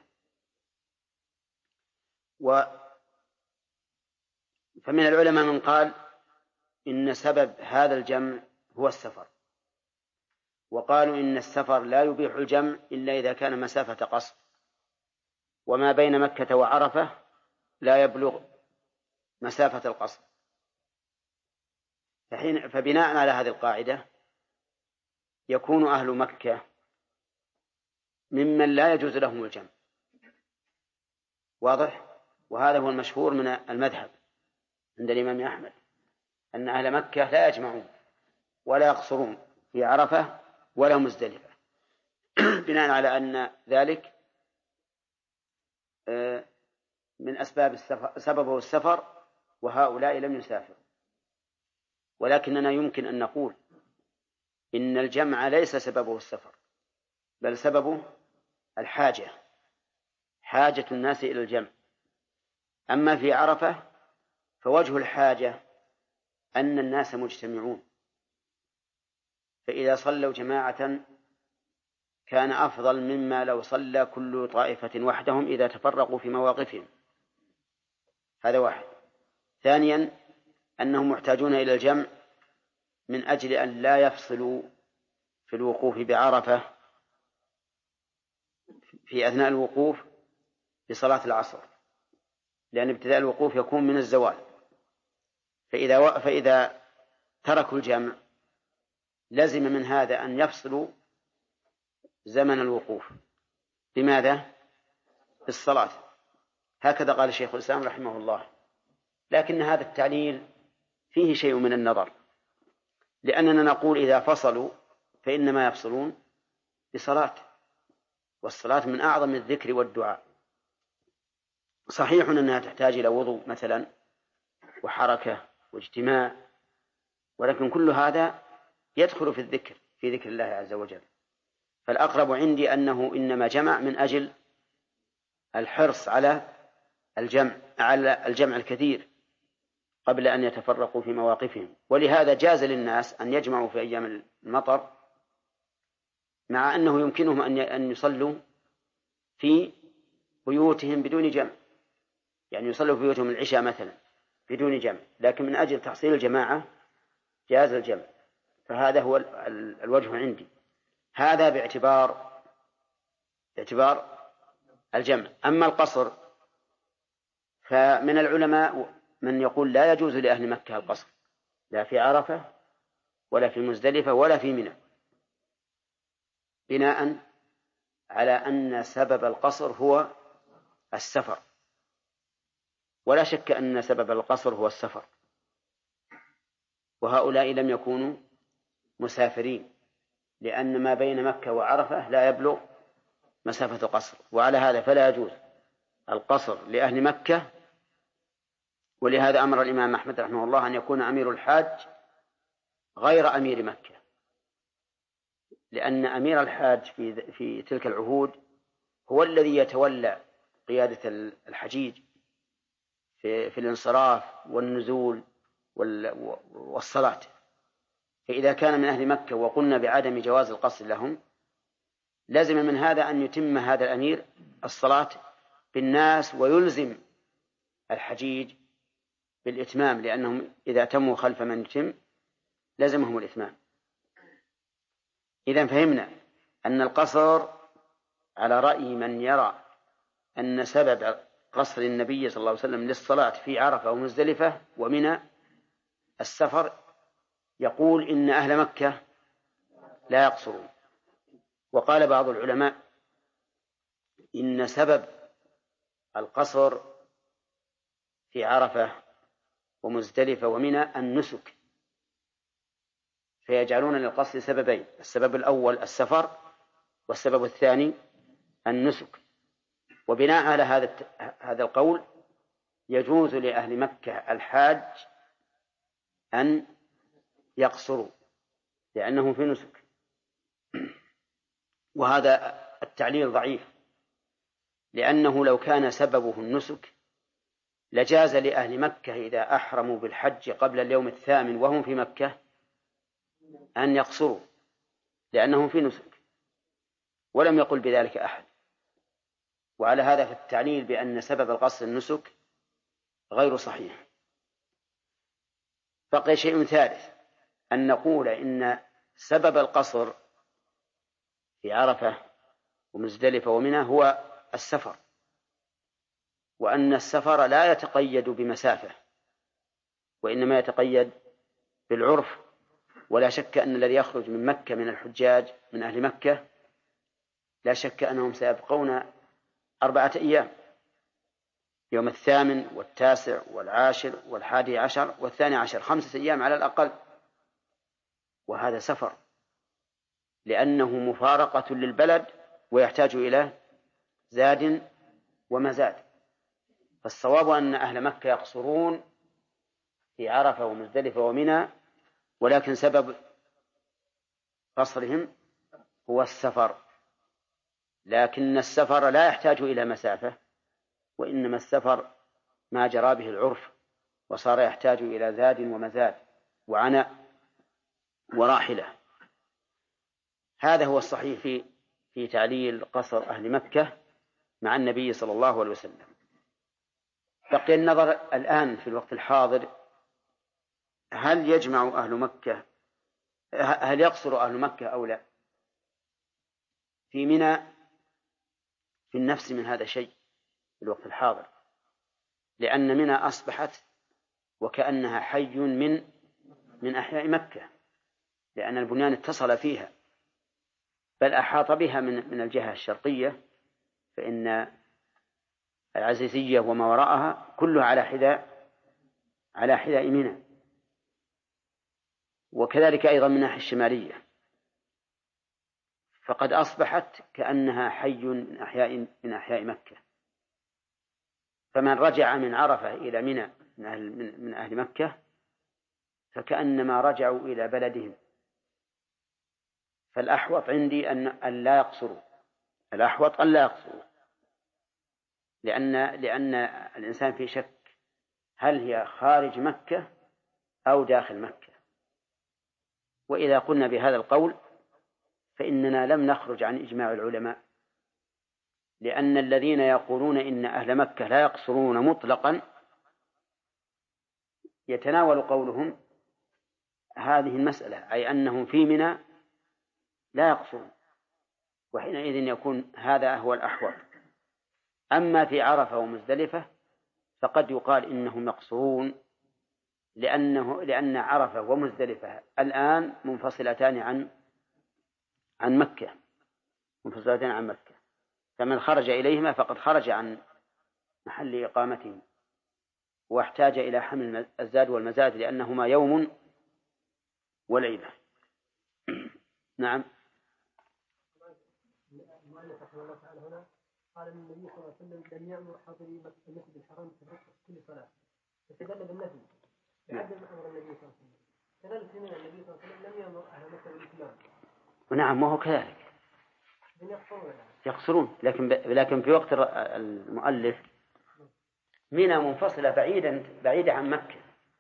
Speaker 2: فمن العلماء من قال إن سبب هذا الجمع هو السفر، وقالوا إن السفر لا يبيح الجمع إلا إذا كان مسافة قصر، وما بين مكة وعرفة لا يبلغ مسافة القصر. فبناء على هذه القاعدة يكون أهل مكة ممن لا يجوز لهم الجمع. واضح؟ وهذا هو المشهور من المذهب عند الإمام أحمد، أن أهل مكة لا يجمعون ولا يقصرون في عرفة ولا مزدلفة، بناء على أن ذلك من أسباب سببه السفر، وهؤلاء لم يسافروا. ولكننا يمكن أن نقول إن الجمع ليس سببه السفر، بل سببه الحاجة، حاجة الناس إلى الجمع. أما في عرفة فوجه الحاجة أن الناس مجتمعون، فإذا صلوا جماعة كان أفضل مما لو صلى كل طائفة وحدهم إذا تفرقوا في مواقفهم. هذا واحد. ثانيا أنهم محتاجون إلى الجمع من أجل أن لا يفصلوا في الوقوف بعرفة في أثناء الوقوف بصلاة العصر، لأن ابتداء الوقوف يكون من الزوال، فإذا تركوا الجمع لزم من هذا أن يفصلوا زمن الوقوف. لماذا؟ بالصلاة. هكذا قال الشيخ الإسلام رحمه الله. لكن هذا التعليل فيه شيء من النظر، لأننا نقول إذا فصلوا فإنما يفصلون بصلاة، والصلاة من أعظم الذكر والدعاء. صحيح أنها تحتاج إلى وضوء مثلا وحركة واجتماع، ولكن كل هذا يدخل في ذكر الله عز وجل. فالأقرب عندي أنه إنما جمع من أجل الحرص على الجمع الكثير قبل أن يتفرقوا في مواقفهم. ولهذا جاز للناس أن يجمعوا في أيام المطر، مع أنه يمكنهم أن يصلوا في بيوتهم بدون جمع، يعني يصلوا في بيوتهم العشاء مثلا بدون جمع، لكن من أجل تحصيل الجماعة جاز الجمع. فهذا هو الوجه عندي، هذا باعتبار الجمع. أما القصر فمن العلماء من يقول لا يجوز لأهل مكة القصر، لا في عرفة ولا في مزدلفة ولا في منى، بناء على أن سبب القصر هو السفر، ولا شك أن سبب القصر هو السفر، وهؤلاء لم يكونوا مسافرين، لأن ما بين مكة وعرفة لا يبلغ مسافة قصر، وعلى هذا فلا يجوز القصر لأهل مكة. ولهذا أمر الإمام أحمد رحمه الله أن يكون أمير الحاج غير أمير مكة، لأن أمير الحاج في تلك العهود هو الذي يتولى قيادة الحجيج في الانصراف والنزول والصلاة. فإذا كان من أهل مكة وقلنا بعدم جواز القصر لهم، لازم من هذا أن يتم هذا الأمير الصلاة بالناس ويلزم الحجيج بالإتمام، لأنهم إذا تموا خلف من يتم لزمهم الإتمام. إذن فهمنا أن القصر على رأي من يرى أن سبب قصر النبي صلى الله عليه وسلم للصلاة في عرفة ومزدلفة ومنى السفر، يقول إن أهل مكة لا يقصرون. وقال بعض العلماء إن سبب القصر في عرفة ومزدلفة ومنى النسك، فيجعلون للقصر سببين: السبب الأول السفر، والسبب الثاني النسك. وبناء على هذا القول يجوز لأهل مكة الحاج أن يقصروا لأنهم في نسك. وهذا التعليل ضعيف، لأنه لو كان سببه النسك لجاز لأهل مكة إذا أحرموا بالحج قبل اليوم 8 وهم في مكة أن يقصروا لأنهم في نسك، ولم يقل بذلك أحد. وعلى هذا فالتعليل بأن سبب القصر النسك غير صحيح. بقي شيء ثالث، أن نقول إن سبب القصر في عرفة ومزدلفة ومنى هو السفر، وأن السفر لا يتقيد بمسافة وإنما يتقيد بالعرف. ولا شك أن الذي يخرج من مكة من الحجاج من أهل مكة لا شك أنهم سيبقون 4 أيام، يوم 8 و9 و10 و11 و12، 5 أيام على الأقل، وهذا سفر لأنه مفارقة للبلد ويحتاج إلى زاد ومزاد. فالصواب أن أهل مكة يقصرون في عرفة ومزدلفة ومنى، ولكن سبب قصرهم هو السفر. لكن السفر لا يحتاج إلى مسافة، وإنما السفر ما جرى به العرف، وصار يحتاج إلى زاد ومزاد وعناء وراحلة. هذا هو الصحيح في تعليل قصر أهل مكة مع النبي صلى الله عليه وسلم. بقي النظر الآن في الوقت الحاضر، هل يجمع أهل مكة، هل يقصر أهل مكة أو لا؟ في منى في النفس من هذا شيء في الوقت الحاضر، لأن منى أصبحت وكأنها حي من أحياء مكة، لأن البنيان اتصل فيها بل أحاط بها من الجهة الشرقية، فإن العزيزية وما وراءها كلها على حذاء منى، وكذلك أيضا من الناحية الشمالية، فقد أصبحت كأنها حي من أحياء مكة. فمن رجع من عرفة إلى منى من أهل مكة فكأنما رجعوا إلى بلدهم. فالأحوط عندي أن لا يقصروا، الأحوط أن لا يقصروا، لأن الإنسان في شك هل هي خارج مكة أو داخل مكة. وإذا قلنا بهذا القول فإننا لم نخرج عن إجماع العلماء، لأن الذين يقولون إن أهل مكة لا يقصرون مطلقا يتناول قولهم هذه المسألة، أي أنهم في منى لا يقصرون، وحينئذ يكون هذا هو الأحوط. أما في عرفة ومزدلفة فقد يقال إنهم يقصرون، لأن عرفة ومزدلفة الآن منفصلتان عن مكة، منفصلتان عن مكة، فمن خرج إليهما فقد خرج عن محل إقامته واحتاج إلى حمل الزاد والمزاد، لأنهما يوم وليلة. نعم.
Speaker 1: المؤلف رحمه الله تعالى هنا قال ان النبي صلى الله عليه وسلم لم يأمر حاضري المسجد الحرام بتحرك كل صلاة، فاستدل بالنفي بعدم امر النبي صلى الله عليه وسلم. كذلك من النبي صلى الله عليه وسلم لم يأمر اهل مكة بالإتمام.
Speaker 2: نعم، وهو كذلك يقصرون، لكن في وقت المؤلف منى منفصلة بعيدة عن مكة.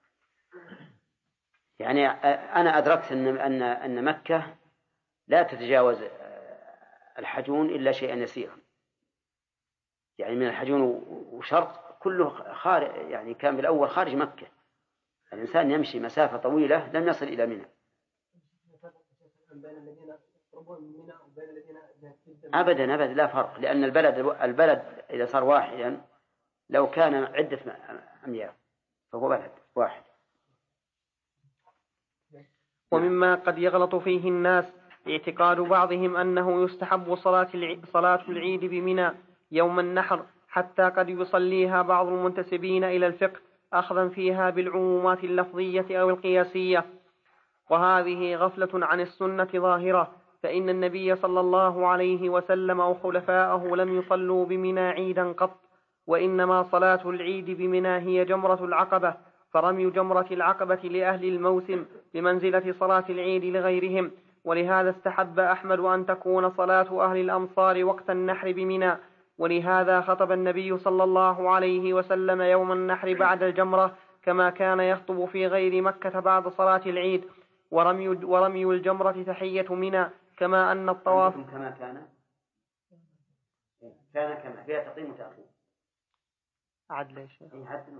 Speaker 2: يعني أنا أدركت أن مكة لا تتجاوز الحجون إلا شيئا يسيرا، يعني من الحجون وشرق كله خارج، يعني كان بالأول خارج مكة، الإنسان يمشي مسافة طويلة لم يصل إلى منى. أبدا لا فرق، لأن البلد إذا صار واحدا لو كان عدة أميال فهو بلد واحد.
Speaker 3: ومما قد يغلط فيه الناس اعتقاد بعضهم أنه يستحب صلاة العيد بمنى يوم النحر، حتى قد يصليها بعض المنتسبين إلى الفقه أخذا فيها بالعمومات اللفظية أو القياسية، وهذه غفلة عن السنة ظاهرة، فإن النبي صلى الله عليه وسلم أو خلفاءه لم يصلوا بمنى عيدا قط، وإنما صلاة العيد بمنى هي جمرة العقبة، فرمي جمرة العقبة لأهل الموسم بمنزلة صلاة العيد لغيرهم. ولهذا استحب أحمد أن تكون صلاة أهل الأمصار وقت النحر بمنى، ولهذا خطب النبي صلى الله عليه وسلم يوم النحر بعد الجمرة، كما كان يخطب في غير مكة بعد صلاة العيد. ورمي الجمرة تحية منى، كما أن الطواف
Speaker 2: كما كان فيها تقديم وتأخير.
Speaker 3: عدل يا شيخ.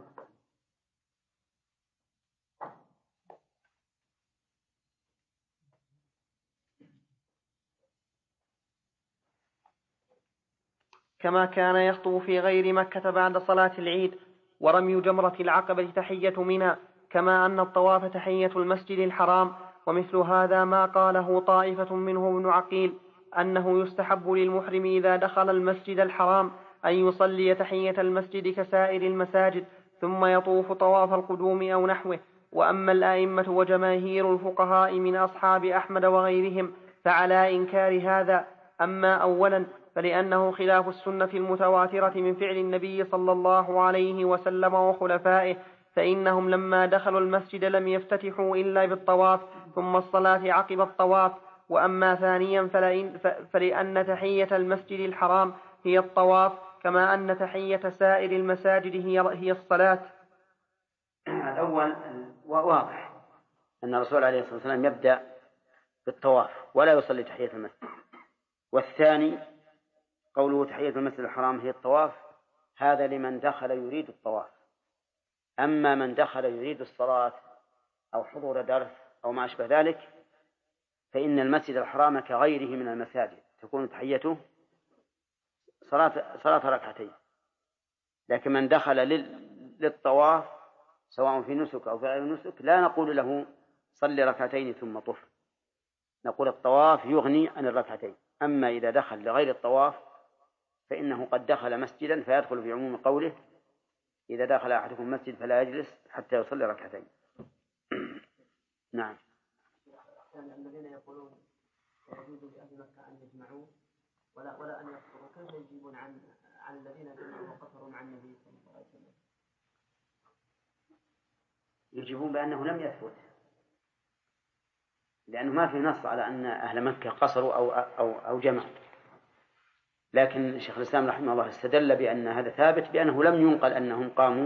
Speaker 3: كما كان يخطب في غير مكة بعد صلاة العيد. ورمي جمرة العقبة تحية منى، كما أن الطواف تحية المسجد الحرام. ومثل هذا ما قاله طائفة منه ابن عقيل، أنه يستحب للمحرم إذا دخل المسجد الحرام أن يصلي تحية المسجد كسائر المساجد، ثم يطوف طواف القدوم أو نحوه. وأما الأئمة وجماهير الفقهاء من أصحاب أحمد وغيرهم فعلى إنكار هذا. أما أولا فلأنه خلاف السنة المتواترة من فعل النبي صلى الله عليه وسلم وخلفائه، فإنهم لما دخلوا المسجد لم يفتتحوا إلا بالطواف ثم الصلاة عقب الطواف. وأما ثانيا فلأن تحية المسجد الحرام هي الطواف، كما أن تحية سائر المساجد هي الصلاة.
Speaker 2: الأول واضح أن الرسول عليه الصلاة والسلام يبدأ بالطواف ولا يصلي تحية المسجد. والثاني قوله تحية المسجد الحرام هي الطواف، هذا لمن دخل يريد الطواف. أما من دخل يريد الصلاة أو حضور درس أو ما أشبه ذلك فإن المسجد الحرام كغيره من المساجد تكون تحيته صلاة ركعتين. لكن من دخل للطواف سواء في نسك أو في غير نسك لا نقول له صل ركعتين ثم طف، نقول الطواف يغني عن الركعتين. أما إذا دخل لغير الطواف فإنه قد دخل مسجدا فيدخل في عموم قوله إذا دخل أحدكم مسجد فلا يجلس حتى يصلي ركعتين. نعم.
Speaker 1: الذين يقولون يجوز لأهل مكة أن يجمعوا ولا أن يقصروا، كيف يجيبون عن الذين جمعوا وقصروا مع النبي صلى الله عليه وسلم؟
Speaker 2: يجيبون بأنه لم يثبت، لأنه ما في نص على أن أهل مكة قصروا أو جمعوا. لكن شيخ الإسلام رحمه الله استدل بأن هذا ثابت بأنه لم ينقل أنهم قاموا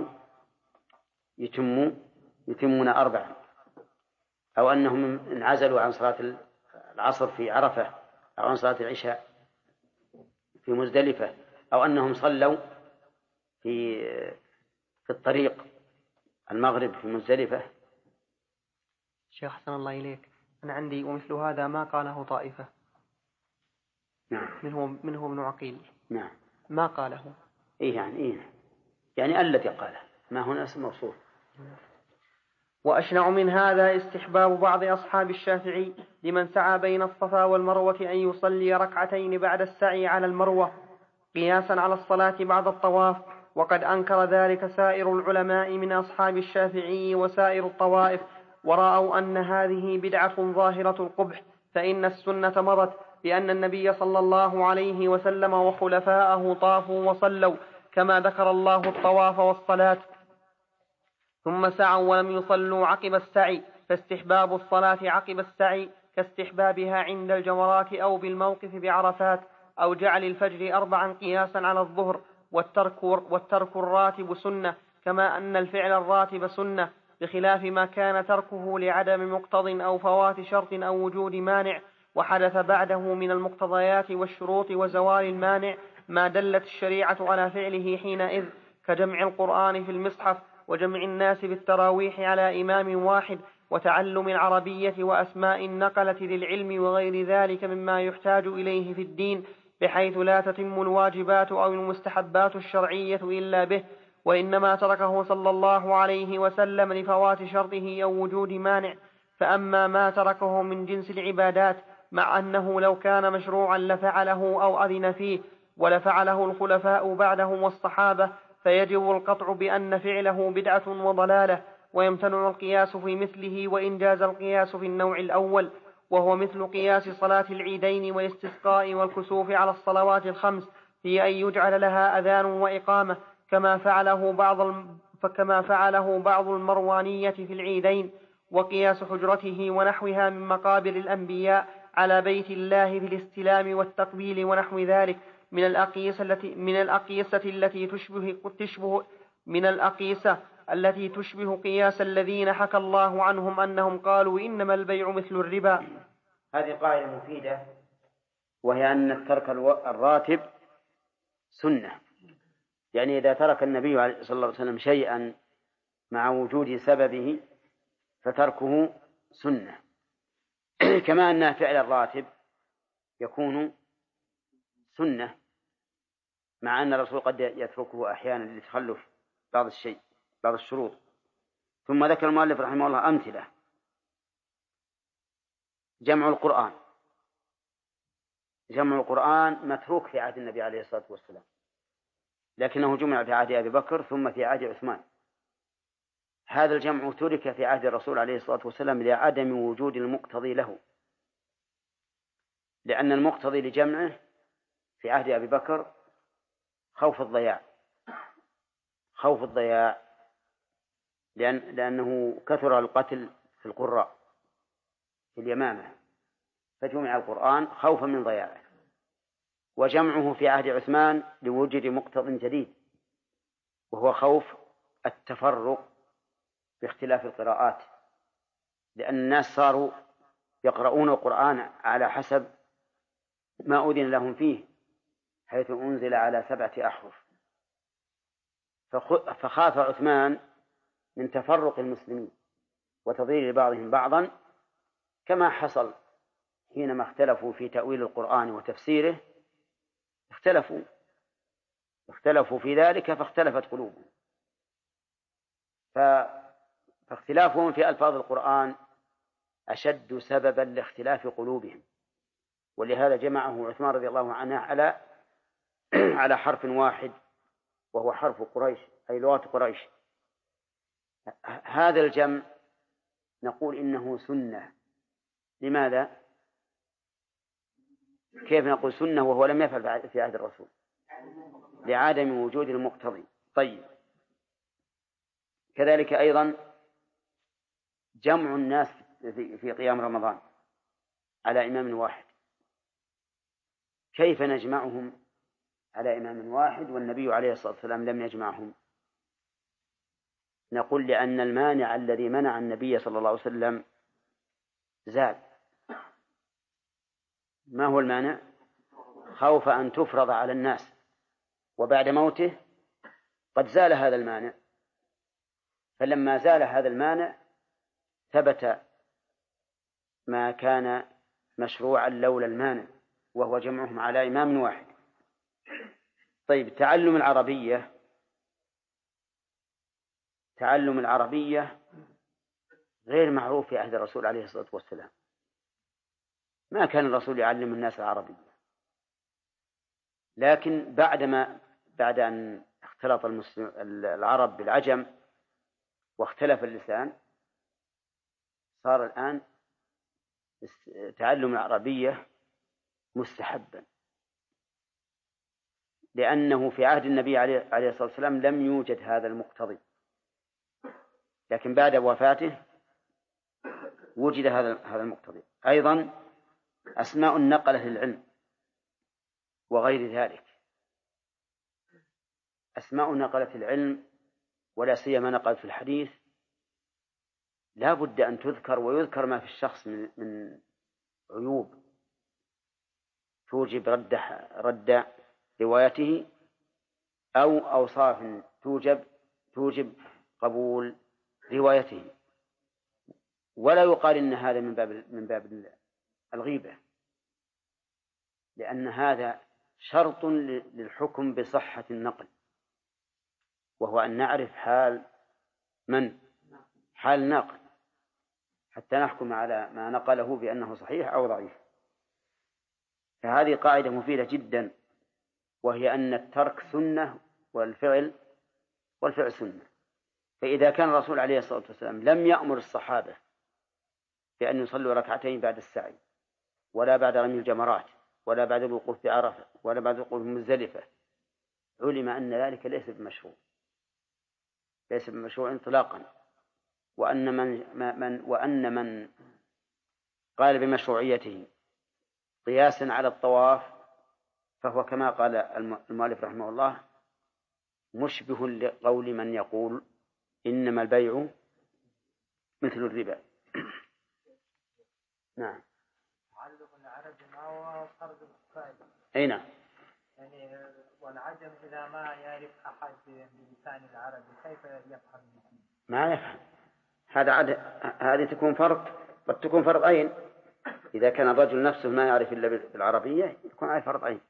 Speaker 2: يتمون 4 أو أنهم انعزلوا عن صلاة العصر في عرفة أو عن صلاة العشاء في مزدلفة أو أنهم صلوا في الطريق المغرب في مزدلفة.
Speaker 3: شيخ حسن الله إليك، أنا عندي ومثل هذا ما قاله طائفة.
Speaker 2: نعم.
Speaker 3: منه ابن عقيل.
Speaker 2: نعم.
Speaker 3: ما قاله.
Speaker 2: يعني الذي قاله ما هو اسم موصوف.
Speaker 3: وأشنع من هذا استحباب بعض أصحاب الشافعي لمن سعى بين الصفا والمروة أن يصلي ركعتين بعد السعي على المروة قياسا على الصلاة بعد الطواف، وقد أنكر ذلك سائر العلماء من أصحاب الشافعي وسائر الطوائف، ورأوا أن هذه بدعة ظاهرة القبح، فإن السنة مضت بأن النبي صلى الله عليه وسلم وخلفاءه طافوا وصلوا كما ذكر الله الطواف والصلاة، ثم سعوا ولم يصلوا عقب السعي، فاستحباب الصلاة عقب السعي كاستحبابها عند الجمرات أو بالموقف بعرفات، أو جعل الفجر 4 قياسا على الظهر، والترك الراتب سنة، كما أن الفعل الراتب سنة، بخلاف ما كان تركه لعدم مقتض أو فوات شرط أو وجود مانع، وحدث بعده من المقتضيات والشروط وزوال المانع ما دلت الشريعة على فعله حينئذ، كجمع القرآن في المصحف، وجمع الناس بالتراويح على إمام واحد، وتعلم العربية وأسماء النقلة للعلم وغير ذلك مما يحتاج إليه في الدين، بحيث لا تتم الواجبات أو المستحبات الشرعية إلا به، وإنما تركه صلى الله عليه وسلم لفوات شرطه أو وجود مانع. فأما ما تركه من جنس العبادات مع أنه لو كان مشروعا لفعله أو أذن فيه ولفعله الخلفاء بعدهم والصحابة، فيجب القطع بأن فعله بدعة وضلالة، ويمتنع القياس في مثله وإن جاز القياس في النوع الأول، وهو مثل قياس صلاة العيدين والاستسقاء والكسوف على الصلوات الخمس في أن يجعل لها أذان وإقامة، كما فعله بعض المروانية في العيدين، وقياس حجرته ونحوها من مقابر الأنبياء على بيت الله في الاستلام والتقبيل ونحو ذلك من الأقيسة التي تشبه قياس الذين حكى الله عنهم أنهم قالوا إنما البيع مثل الربا.
Speaker 2: هذه قاعدة مفيدة، وهي أن الترك الراتب سنة، يعني إذا ترك النبي صلى الله عليه وسلم شيئا مع وجود سببه فتركه سنة، كما أن فعل الراتب يكون سنة، مع أن الرسول قد يتركه أحيانا لتخلف بعض الشروط. ثم ذكر المؤلف رحمه الله أمثلة: جمع القرآن متروك في عهد النبي عليه الصلاة والسلام، لكنه جمع في عهد أبي بكر ثم في عهد عثمان. هذا الجمع ترك في عهد الرسول عليه الصلاة والسلام لعدم وجود المقتضي له، لأن المقتضي لجمعه في عهد أبي بكر خوف الضياع لأنه كثر القتل في القراء في اليمامة، فجمع القرآن خوفا من ضياعه. وجمعه في عهد عثمان لوجود مقتض جديد، وهو خوف التفرق باختلاف القراءات، لأن الناس صاروا يقرؤون القرآن على حسب ما أذن لهم فيه، حيث أنزل على 7 أحرف، فخاف عثمان من تفرق المسلمين وتضليل بعضهم بعضا، كما حصل حينما اختلفوا في تأويل القرآن وتفسيره اختلفوا في ذلك فاختلفت قلوبهم. فاختلافهم في ألفاظ القرآن أشد سببا لاختلاف قلوبهم، ولهذا جمعه عثمان رضي الله عنه على حرف واحد وهو حرف قريش، أي لغة قريش. هذا الجمع نقول إنه سنة. لماذا؟ كيف نقول سنة وهو لم يفعل في عهد الرسول؟ لعدم وجود المقتضي. طيب، كذلك أيضا جمع الناس في قيام رمضان على إمام واحد، كيف نجمعهم على إمام واحد والنبي عليه الصلاة والسلام لم يجمعهم؟ نقول لأن المانع الذي منع النبي صلى الله عليه وسلم زال. ما هو المانع؟ خوف أن تفرض على الناس، وبعد موته قد زال هذا المانع، فلما زال هذا المانع ثبت ما كان مشروعا لولا المانع، وهو جمعهم على إمام واحد. طيب، تعلم العربية غير معروف في عهد الرسول عليه الصلاة والسلام، ما كان الرسول يعلم الناس العربية، لكن بعد أن اختلط العرب بالعجم واختلف اللسان، صار الآن تعلم العربية مستحبا، لأنه في عهد النبي عليه الصلاة والسلام لم يوجد هذا المقتضي، لكن بعد وفاته وجد هذا المقتضي. أيضا أسماء النقلة للعلم وغير ذلك، أسماء نقلة العلم ولا سيما نقلة الحديث لا بد أن تذكر، ويذكر ما في الشخص من عيوب توجب رد روايته، أو أوصاف توجب قبول روايته، ولا يقال إن هذا من باب الغيبة، لأن هذا شرط للحكم بصحة النقل، وهو أن نعرف حال الناقل حتى نحكم على ما نقله بأنه صحيح أو ضعيف. فهذه قاعدة مفيدة جدا، وهي أن الترك سنة والفعل سنة. فإذا كان الرسول عليه الصلاة والسلام لم يأمر الصحابة بأن يصلوا ركعتين بعد السعي، ولا بعد رمي الجمرات، ولا بعد الوقوف بعرفة، ولا بعد الوقوف بمزدلفة، علم أن ذلك ليس بمشروع انطلاقا، وأن من قال بمشروعيته قياسا على الطواف فهو كما قال المؤلف رحمه الله مشبه لقول من يقول إنما البيع مثل الربا. نعم.
Speaker 4: معلق العرب ما هو فرض الفائدة.
Speaker 2: أي نعم.
Speaker 4: يعني والعجم إذا ما يعرف أحد بلسان العرب كيف يفهم به؟
Speaker 2: ما يفهم. هذه تكون قد تكون فرض عين. إذا كان الرجل نفسه ما يعرف إلا بالعربية يكون عليه فرض عين.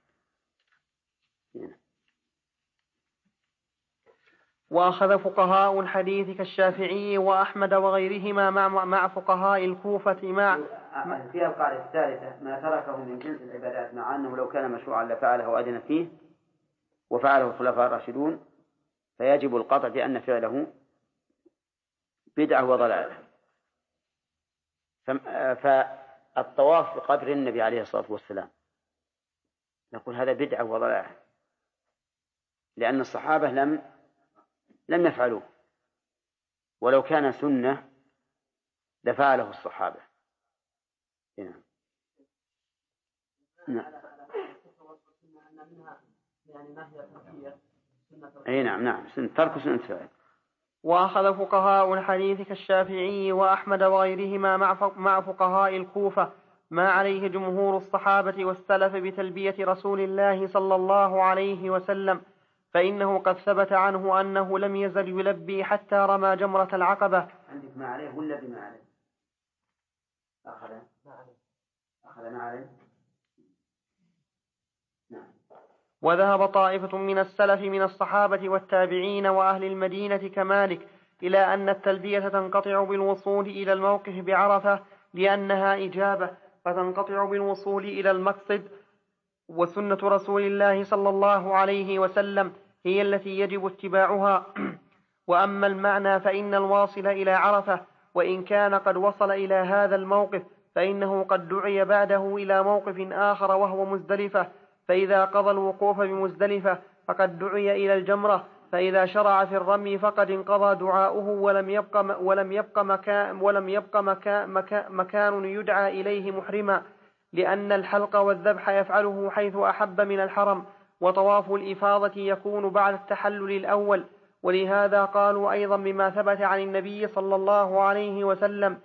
Speaker 3: وأخذ فقهاء الحديث كالشافعي وأحمد وغيرهما مع فقهاء الكوفة
Speaker 2: فيها القاعدة الثالثة: ما تركه من جنس العبادات مع أنه لو كان مشروعا لفعله وأذن فيه وفعله الخلفاء الراشدون، فيجب القطع بأن فعله بدعة وضلالة. فالطواف بقبر النبي عليه الصلاة والسلام نقول هذا بدعة وضلالة، لأن الصحابة لم يفعلوه، ولو كان سنة لفعله الصحابة. نعم. أي نعم ترك سنة فعل.
Speaker 3: وأخذ فقهاء الحديث كالشافعي وأحمد وغيرهما مع فقهاء الكوفة ما عليه جمهور الصحابة والسلف بتلبية رسول الله صلى الله عليه وسلم، فإنه قد ثبت عنه أنه لم يزل يلبي حتى رمى جمرة العقبة.
Speaker 2: عندك ما عليه ولا بما عليه؟ هذا ما عليه.
Speaker 3: وذهب طائفة من السلف من الصحابة والتابعين وأهل المدينة كمالك إلى أن التلبية تنقطع بالوصول إلى الموقف بعرفة لأنها إجابة، فتنقطع بالوصول إلى المقصد. وسنة رسول الله صلى الله عليه وسلم هي التي يجب اتباعها. وأما المعنى فإن الواصل إلى عرفة وإن كان قد وصل إلى هذا الموقف فإنه قد دعي بعده إلى موقف آخر وهو مزدلفة، فإذا قضى الوقوف بمزدلفة فقد دعي إلى الجمرة، فإذا شرع في الرمي فقد انقضى دعاؤه ولم يبق مكان يدعى إليه محرما، لأن الحلق والذبح يفعله حيث أحب من الحرم، وطواف الإفاضة يكون بعد التحلل الأول. ولهذا قالوا أيضا بما ثبت عن النبي صلى الله عليه وسلم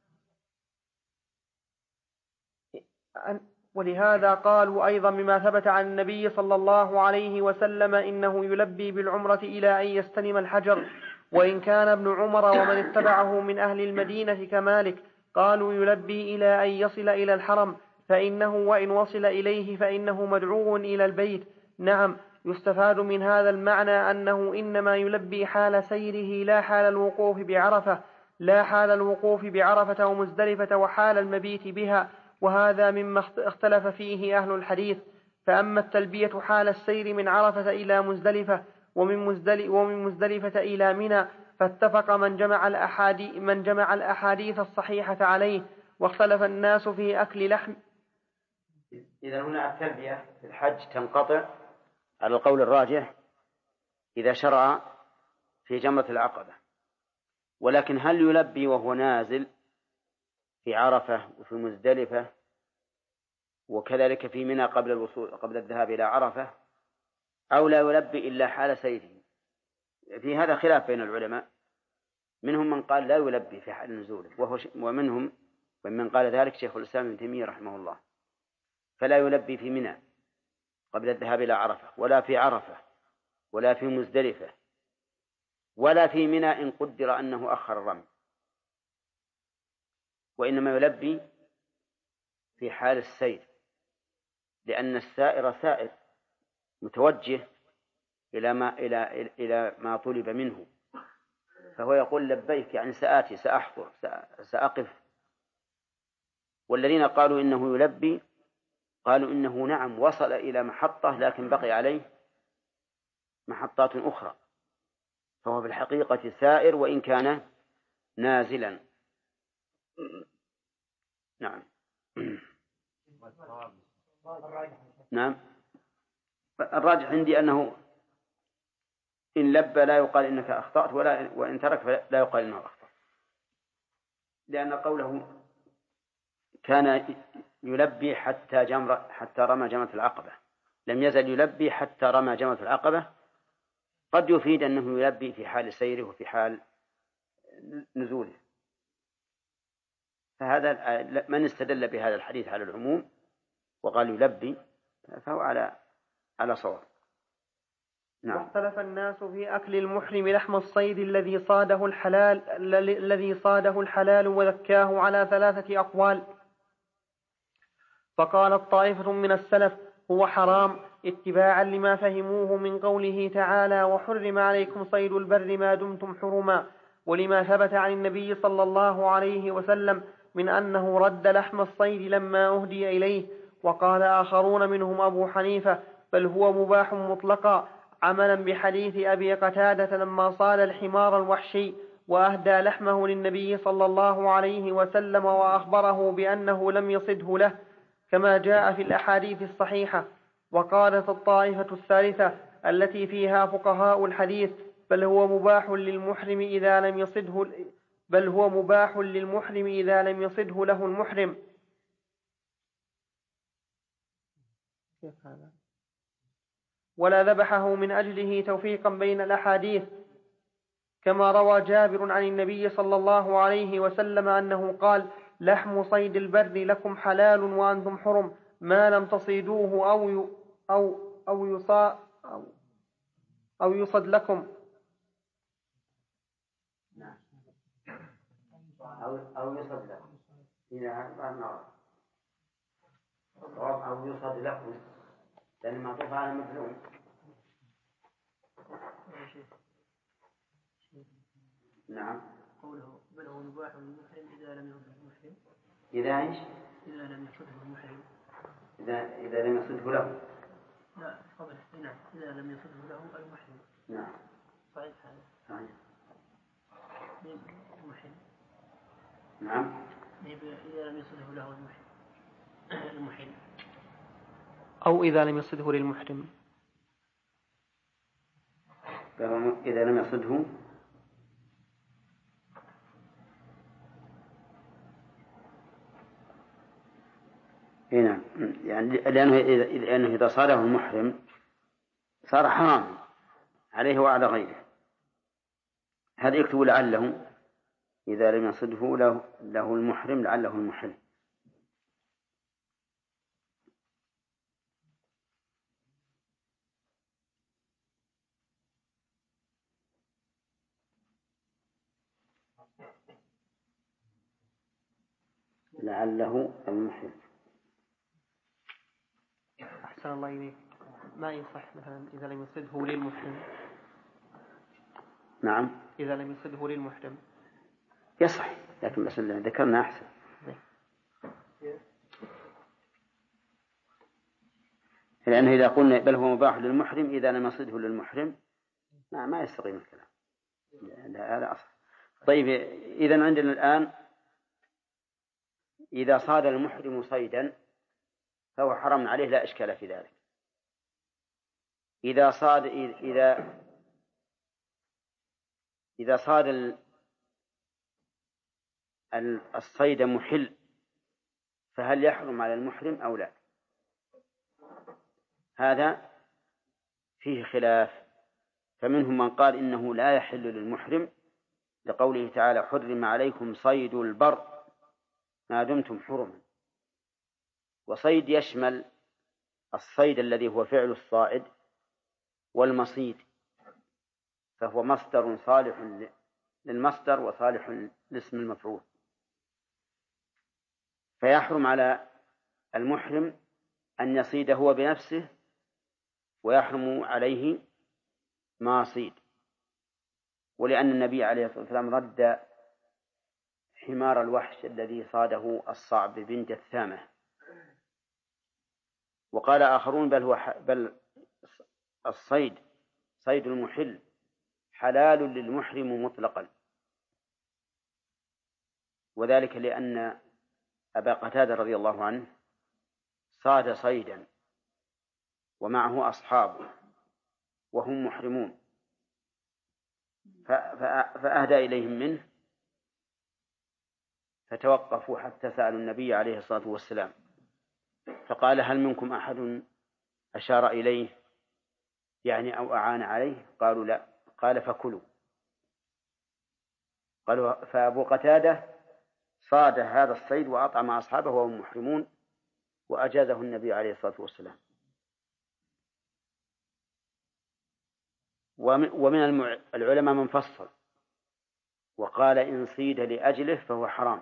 Speaker 3: إنه يلبي بالعمرة إلى أن يستلم الحجر. وإن كان ابن عمر ومن اتبعه من أهل المدينة كمالك قالوا يلبي إلى أن يصل إلى الحرم، فإنه وإن وصل إليه فإنه مدعو إلى البيت. نعم، يستفاد من هذا المعنى أنه إنما يلبي حال سيره لا حال الوقوف بعرفة ومزدلفة وحال المبيت بها، وهذا مما اختلف فيه أهل الحديث. فأما التلبية حال السير من عرفة إلى مزدلفة ومن مزدلفة إلى منى فاتفق من جمع الأحاديث الصحيحة عليه، واختلف الناس في أكل لحم.
Speaker 2: إذا هنا التلبية في الحج تنقطع على القول الراجح إذا شرع في جمرة العقبة، ولكن هل يلبي وهو نازل في عرفة وفي مزدلفة وكذلك في منى قبل الذهاب إلى عرفة، أو لا يلبي إلا حال سيره؟ في هذا خلاف بين العلماء، منهم من قال لا يلبي في حال نزوله، ومنهم من قال ذلك شيخ الإسلام ابن تيمية رحمه الله، فلا يلبي في منى قبل الذهاب إلى عرفة، ولا في عرفة، ولا في مزدلفة، ولا في منى إن قدر أنه أخر الرمي، وإنما يلبي في حال السير، لأن السائر سائر متوجه إلى ما طلب منه، فهو يقول لبيك يعني سآتي، سأحضر، سأقف. والذين قالوا إنه يلبي قالوا إنه نعم وصل إلى محطة لكن بقي عليه محطات أخرى، فهو في الحقيقة سائر وإن كان نازلا. نعم. نعم، الراجح عندي أنه إن لبى لا يقال إنك أخطأت، وإن ترك لا يقال إنه أخطأ، لأن قوله كان يلبي حتى رمى جمرة العقبة، لم يزل يلبي حتى رمى جمرة العقبة، قد يفيد أنه يلبي في حال سيره وفي حال نزوله. فهذا من استدل بهذا الحديث على العموم وقال يلبي فهو على صواب. نعم.
Speaker 3: واختلف الناس في أكل المحرم لحم الصيد الذي صاده الحلال وذكاه على 3 أقوال. فقالت طائفة من السلف هو حرام اتباعا لما فهموه من قوله تعالى وحرم عليكم صيد البر ما دمتم حرما، ولما ثبت عن النبي صلى الله عليه وسلم من أنه رد لحم الصيد لما أهدي إليه. وقال آخرون منهم أبو حنيفة بل هو مباح مطلقا، عملا بحديث أبي قتادة لما صاد الحمار الوحشي وأهدى لحمه للنبي صلى الله عليه وسلم وأخبره بأنه لم يصده له كما جاء في الأحاديث الصحيحة. وقالت الطائفة الثالثة التي فيها فقهاء الحديث بل هو مباح للمحرم إذا لم يصده له المحرم. ولا ذبحه من أجله توفيقا بين الأحاديث، كما روى جابر عن النبي صلى الله عليه وسلم أنه قال لحم صيد البر لكم حلال وأنتم حرم ما لم تصيدوه أو يصد لكم.
Speaker 2: أو يصد لكم. أو يصاد له، لأن معطوف على مفعول. نعم.
Speaker 1: قوله بل هو مباح للمحرم إذا لم يصده المحرم.
Speaker 2: إذا إيش؟
Speaker 1: إذا لم يصده المحرم.
Speaker 2: إذا لم يصده له.
Speaker 1: لا قبل. نعم إذا لم يصده له المحرم.
Speaker 2: نعم.
Speaker 1: صحيح هذا.
Speaker 2: صحيح.
Speaker 1: المحرم.
Speaker 2: نعم.
Speaker 1: إذا لم يصده له المحرم.
Speaker 3: أو إذا لم يصده للمحرم.
Speaker 2: إذا لم يصده هنا، يعني لأنه إذا صاده المحرم صار حرام عليه وعلى غيره. هذا يكتب لعله إذا لم يصده له المحرم لعله المحل. لعله المحل.
Speaker 3: أحسن الله إليك. ما يصح مثلا إذا لم يصده للمحرم.
Speaker 2: نعم.
Speaker 3: إذا لم يصده للمحرم
Speaker 2: يصح، لكن بس ذكرنا أحسن. لأنه إذا قلنا بل هو مباح للمحرم إذا لم يصده للمحرم ما يستقيم الكلام. هذا أصل. طيب إذن عندنا الآن إذا صاد المحرم صيدا فهو حرام عليه لا إشكال في ذلك. إذا صاد الصيد محل فهل يحرم على المحرم أو لا؟ هذا فيه خلاف، فمنهم من قال إنه لا يحل للمحرم لقوله تعالى حرم عليكم صيد البر ما دمتم حرما. وصيد يشمل الصيد الذي هو فعل الصائد والمصيد، فهو مصدر صالح للمصدر وصالح لاسم المفعول، فيحرم على المحرم أن يصيد هو بنفسه ويحرم عليه ما صيد. ولأن النبي عليه الصلاة والسلام رد حمار الوحش الذي صاده الصعب بن جثامة. وقال آخرون بل الصيد صيد المحل حلال للمحرم مطلقا، وذلك لأن أبا قتادة رضي الله عنه صاد صيدا ومعه أصحابه وهم محرمون، فأهدى إليهم منه فتوقفوا حتى سألوا النبي عليه الصلاة والسلام فقال هل منكم أحد أشار إليه يعني أو أعان عليه؟ قالوا لا. قال فكلوا. قالوا فأبو قتادة صاد هذا الصيد وأطعم أصحابه وهم محرمون وأجازه النبي عليه الصلاة والسلام. ومن العلماء من فصل وقال إن صيد لأجله فهو حرام،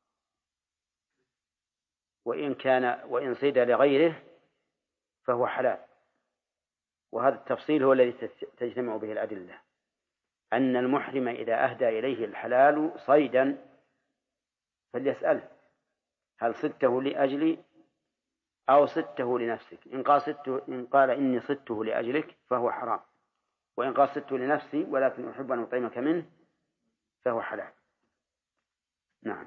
Speaker 2: وإن صيد لغيره فهو حلال. وهذا التفصيل هو الذي تجتمع به الأدلة، أن المحرم إذا أهدى إليه الحلال صيدا فليسأله هل صدته لأجلي أو صدته لنفسك؟ إن قال إني صدته لأجلك فهو حرام، وإن قال صدته لنفسي ولكن أحب أن أطعمك منه فهو حلال. نعم.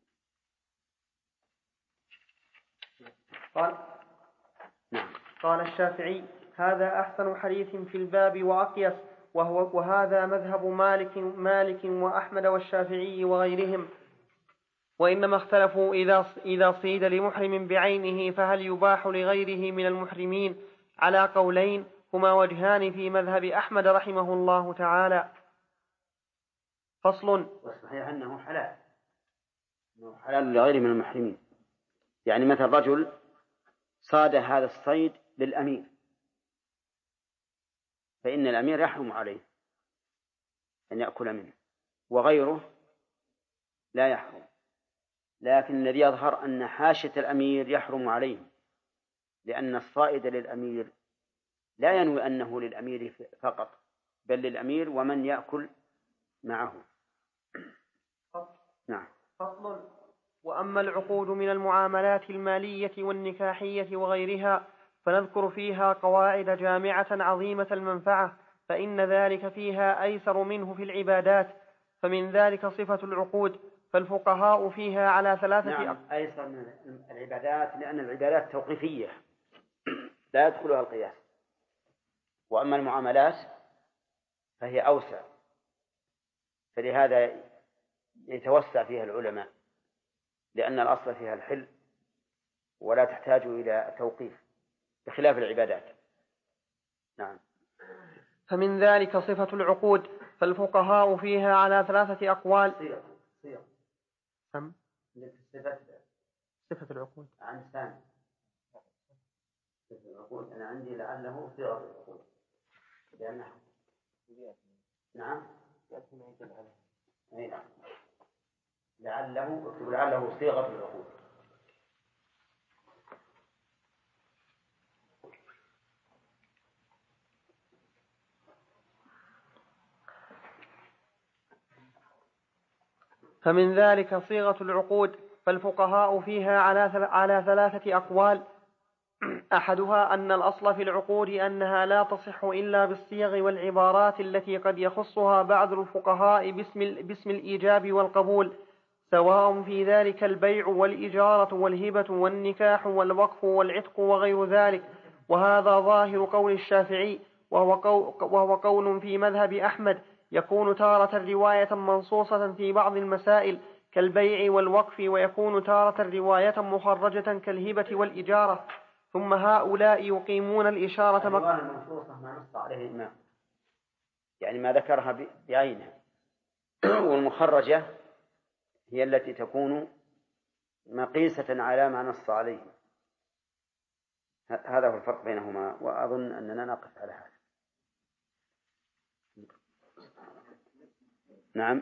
Speaker 3: قال الشافعي هذا أحسن حديث في الباب وأقيس، وهذا مذهب مالك وأحمد والشافعي وغيرهم. وإنما اختلفوا إذا صيد لمحرم بعينه فهل يباح لغيره من المحرمين على قولين هما وجهان في مذهب أحمد رحمه الله تعالى. فصل.
Speaker 2: والصحيح أنه حلال لغيره من المحرمين. يعني مثل رجل صاد هذا الصيد للأمير فإن الأمير يحرم عليه أن يأكل منه وغيره لا يحرم، لكن الذي يظهر أن حاشية الأمير يحرم عليه لأن الصائد للأمير لا ينوي أنه للأمير فقط، بل للأمير ومن يأكل معه. نعم.
Speaker 3: فصل. وأما العقود من المعاملات المالية والنكاحية وغيرها فنذكر فيها قواعد جامعة عظيمة المنفعة، فإن ذلك فيها أيسر منه في العبادات. فمن ذلك صفة العقود، فالفقهاء فيها على ثلاثة
Speaker 2: نعم، أيسر من العبادات لأن العبادات توقيفية لا يدخلها القياس، وأما المعاملات فهي أوسع، فلهذا يتوسع فيها العلماء، لأن الأصل فيها الحل ولا تحتاج إلى توقيف بخلاف العبادات. نعم.
Speaker 3: فمن ذلك صفة العقود، فالفقهاء فيها على ثلاثة أقوال.
Speaker 2: صيغ.
Speaker 3: صفة العقود
Speaker 2: عن ثاني. صفة العقود أنا عندي لعله صيغة العقود، لأنه نعم. نعم. لعله صيغة العقود.
Speaker 3: فمن ذلك صيغة العقود، فالفقهاء فيها على ثلاثة أقوال. أحدها أن الأصل في العقود أنها لا تصح إلا بالصيغ والعبارات التي قد يخصها بعض الفقهاء باسم الإيجاب والقبول، سواء في ذلك البيع والإجارة والهبة والنكاح والوقف والعتق وغير ذلك. وهذا ظاهر قول الشافعي، وهو قول في مذهب أحمد، يكون تارة رواية منصوصة في بعض المسائل كالبيع والوقف، ويكون تارة رواية مخرجة كالهبة والإجارة. ثم هؤلاء يقيمون الإشارة
Speaker 2: منصوصة ما نص عليه الإمام، يعني ما ذكرها بعينها، والمخرجة هي التي تكون مقيسة على ما نص عليه. هذا هو الفرق بينهما، وأظن أننا نقف على هذا. نعم.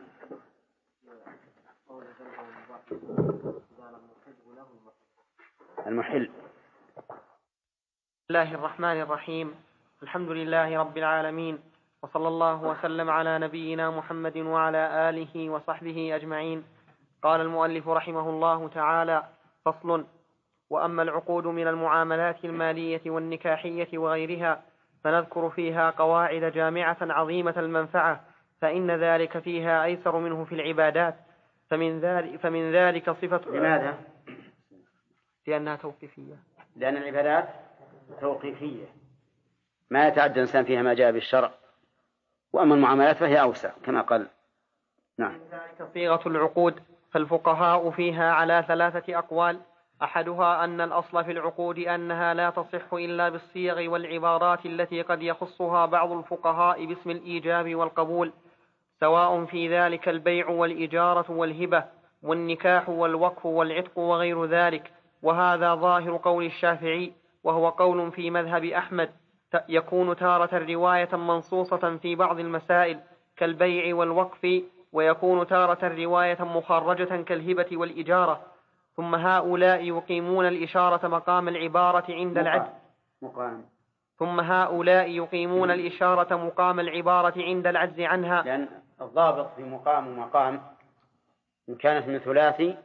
Speaker 2: المحل.
Speaker 3: بسم الله الرحمن الرحيم. الحمد لله رب العالمين، وصلى الله وسلم على نبينا محمد وعلى آله وصحبه أجمعين. قال المؤلف رحمه الله تعالى: فصل. وأما العقود من المعاملات المالية والنكاحية وغيرها فنذكر فيها قواعد جامعة عظيمة المنفعة، فإن ذلك فيها أيسر منه في العبادات. فمن ذلك صفة.
Speaker 2: لماذا؟
Speaker 3: لأنها توقيفية.
Speaker 2: لأن العبادات توقيفية ما يتعدى الإنسان فيها ما جاء بالشرع، وأما المعاملات فهي أوسع كما قال. نعم.
Speaker 3: ذلك صيغة العقود، فالفقهاء فيها على ثلاثة أقوال. أحدها أن الأصل في العقود أنها لا تصح إلا بالصيغ والعبارات التي قد يخصها بعض الفقهاء باسم الإيجاب والقبول، سواء في ذلك البيع والإجارة والهبة والنكاح والوقف والعتق وغير ذلك. وهذا ظاهر قول الشافعي، وهو قول في مذهب أحمد، يكون تارة رواية منصوصة في بعض المسائل كالبيع والوقف، ويكون تارة رواية مخرجة كالهبة والإجارة. ثم هؤلاء يقيمون الإشارة مقام العبارة عند العجز. ثم هؤلاء يقيمون الإشارة مقام العبارة عند العجز عنها،
Speaker 2: لأن الضابط في مقام ومقام إن كانت من ثلاثي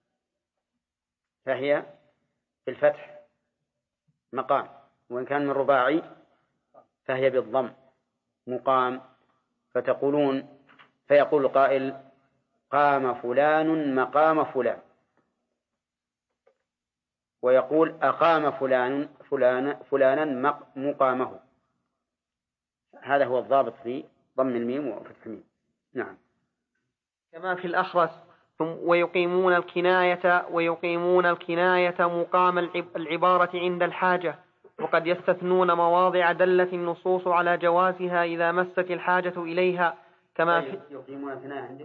Speaker 2: فهي بالفتح مقام، وإن كان من رباعي فهي بالضم مقام. فتقولون، فيقول قائل: قام فلان مقام فلان، ويقول: أقام فلانا مقامه. هذا هو الضابط في ضم الميم وفتح الميم. نعم.
Speaker 3: كما في الأخرس. ويقيمون الكناية مقام العبارة عند الحاجة، وقد يستثنون مواضع دلت النصوص على جوازها إذا مست الحاجة إليها، كما في
Speaker 2: يقيمون الكناية عندك.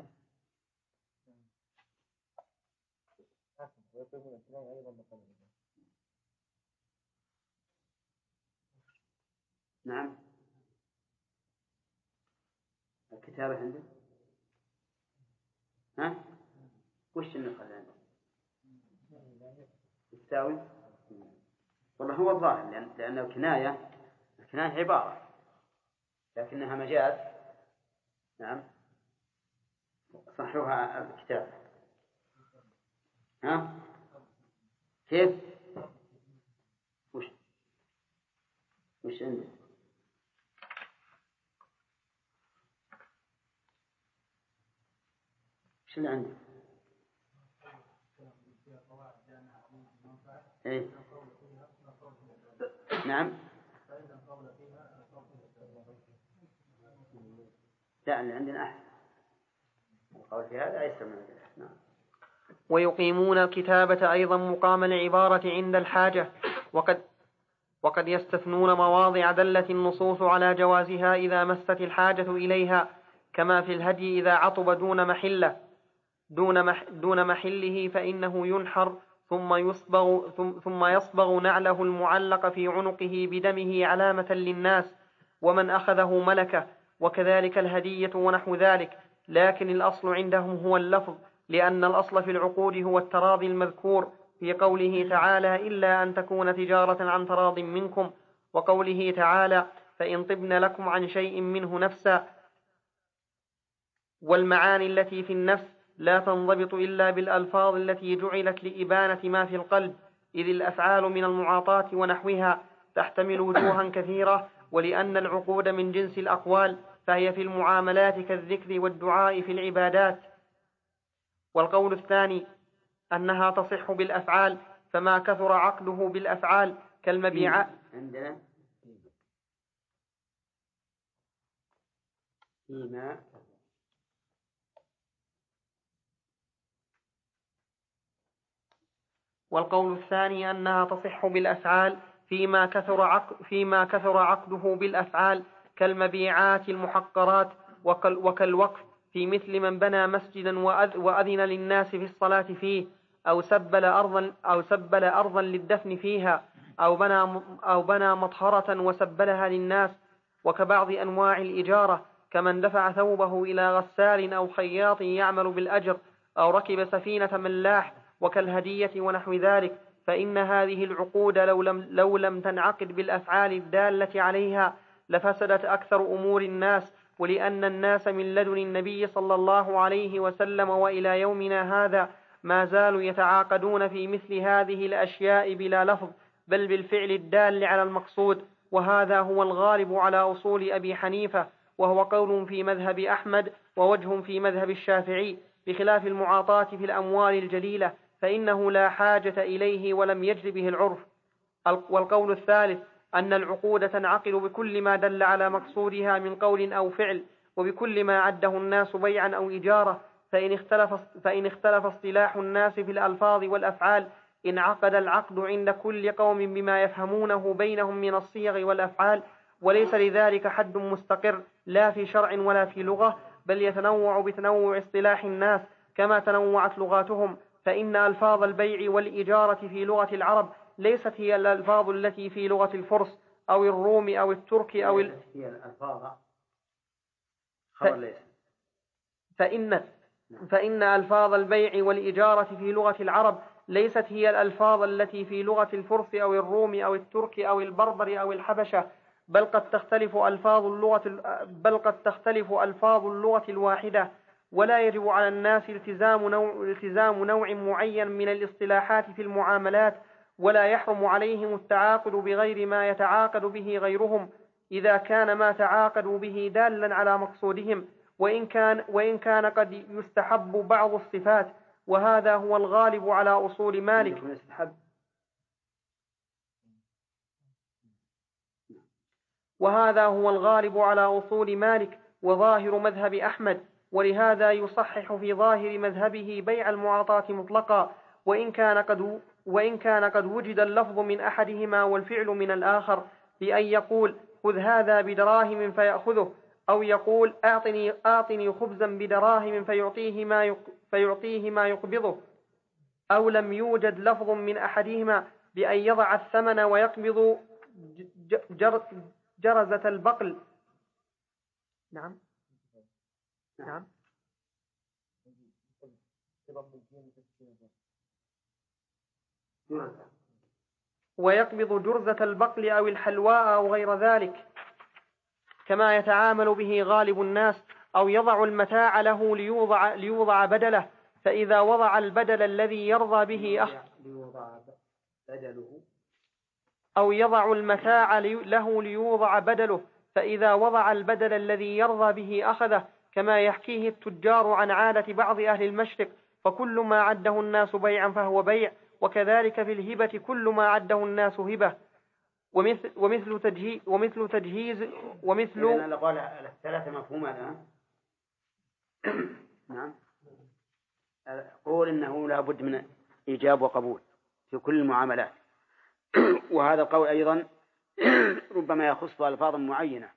Speaker 2: نعم. الكتابة عندك. ها؟ وش النقل عندك؟ تساوي. والله هو الظاهر لأن الكناية عبارة لكنها مجاز. نعم صحوها الكتاب. ها كيف وش عندك؟ وش اللي عندك؟ إيه؟ نعم لا اللي عندنا أحسن القول في هذا أيسر من هذا. نعم.
Speaker 3: ويقيمون الكتابة أيضا مقام العبارة عند الحاجة، وقد يستثنون مواضع دلت النصوص على جوازها إذا مست الحاجة إليها، كما في الهدي إذا عطب دون محله فإنه ينحر ثم يصبغ نعله المعلق في عنقه بدمه علامة للناس، ومن أخذه ملكه، وكذلك الهدية ونحو ذلك. لكن الأصل عندهم هو اللفظ، لأن الأصل في العقود هو التراضي المذكور في قوله تعالى إلا أن تكون تجارة عن تراض منكم، وقوله تعالى فإن طبن لكم عن شيء منه نفسا. والمعاني التي في النفس لا تنضبط إلا بالألفاظ التي جعلت لإبانة ما في القلب، إذ الأفعال من المعاطاة ونحوها تحتمل وجوها كثيرة، ولأن العقود من جنس الأقوال فهي في المعاملات كالذكر والدعاء في العبادات. والقول الثاني أنها تصح بالأفعال، فما كثر عقده بالأفعال كالمبيعات.
Speaker 2: عندنا فيما
Speaker 3: والقول الثاني أنها تصح بالأفعال فيما كثر عقده بالأفعال كالمبيعات المحقرات، وكالوقف في مثل من بنى مسجدا وأذن للناس في الصلاة فيه، أو سبل أرضا للدفن فيها، أو بنى مطهرة وسبلها للناس. وكبعض أنواع الإجارة كمن دفع ثوبه إلى غسال أو خياط يعمل بالأجر، أو ركب سفينة ملاح، وكالهدية ونحو ذلك. فإن هذه العقود لو لم تنعقد بالأفعال الدالة عليها لفسدت أكثر أمور الناس، ولأن الناس من لدن النبي صلى الله عليه وسلم وإلى يومنا هذا ما زالوا يتعاقدون في مثل هذه الأشياء بلا لفظ، بل بالفعل الدال على المقصود. وهذا هو الغالب على أصول أبي حنيفة، وهو قول في مذهب أحمد ووجه في مذهب الشافعي، بخلاف المعاطاة في الأموال الجليلة فإنه لا حاجة إليه ولم يجر به العرف. والقول الثالث أن العقود تنعقد بكل ما دل على مقصودها من قول أو فعل، وبكل ما عده الناس بيعا أو إجارة. فإن اختلف اصطلاح الناس في الألفاظ والأفعال انعقد العقد عند كل قوم بما يفهمونه بينهم من الصيغ والأفعال، وليس لذلك حد مستقر لا في شرع ولا في لغة، بل يتنوع بتنوع اصطلاح الناس كما تنوعت لغاتهم. فإن ألفاظ البيع والإجارة في لغة العرب ليست هي الألفاظ التي في لغة الفرس أو الروم أو الترك أو
Speaker 2: هي الألفاظ خبر ليس.
Speaker 3: فإن ألفاظ البيع والإجارة في لغة العرب ليست هي الألفاظ التي في لغة الفرس أو الروم أو الترك أو البربر أو الحبشة، بل قد تختلف ألفاظ اللغة الواحدة. ولا يجب على الناس التزام نوع معين من الاصطلاحات في المعاملات، ولا يحرم عليهم التعاقد بغير ما يتعاقد به غيرهم إذا كان ما تعاقدوا به دالا على مقصودهم، وإن كان قد يستحب بعض الصفات. وهذا هو الغالب على أصول مالك. وظاهر مذهب أحمد، ولهذا يصحح في ظاهر مذهبه بيع المعاطاة مطلقا، وإن كان قد وجد اللفظ من أحدهما والفعل من الآخر، بأن يقول خذ هذا بدراهم فيأخذه، أو يقول أعطني خبزا بدراهم فيعطيه ما يقبضه، أو لم يوجد لفظ من أحدهما بأن يضع الثمن ويقبض جرزة البقل. نعم. ويقبض جرزة البقل أو الحلواء أو غير ذلك كما يتعامل به غالب الناس، أو يضع المتاع له ليوضع بدله، فإذا وضع البدل الذي يرضى به أو يضع المتاع له ليوضع بدله، فإذا وضع البدل الذي يرضى به أخذه، كما يحكيه التجار عن عادة بعض أهل المشرق، فكل ما عده الناس بيعا فهو بيع، وكذلك في الهبة كل ما عده الناس هبة. ومثل تجهيز
Speaker 2: الأقوال الثلاثة مفهومة الآن. نعم، قول إنه لا بد من إيجاب وقبول في كل المعاملات. وهذا القول أيضا ربما يخص ألفاظ معينة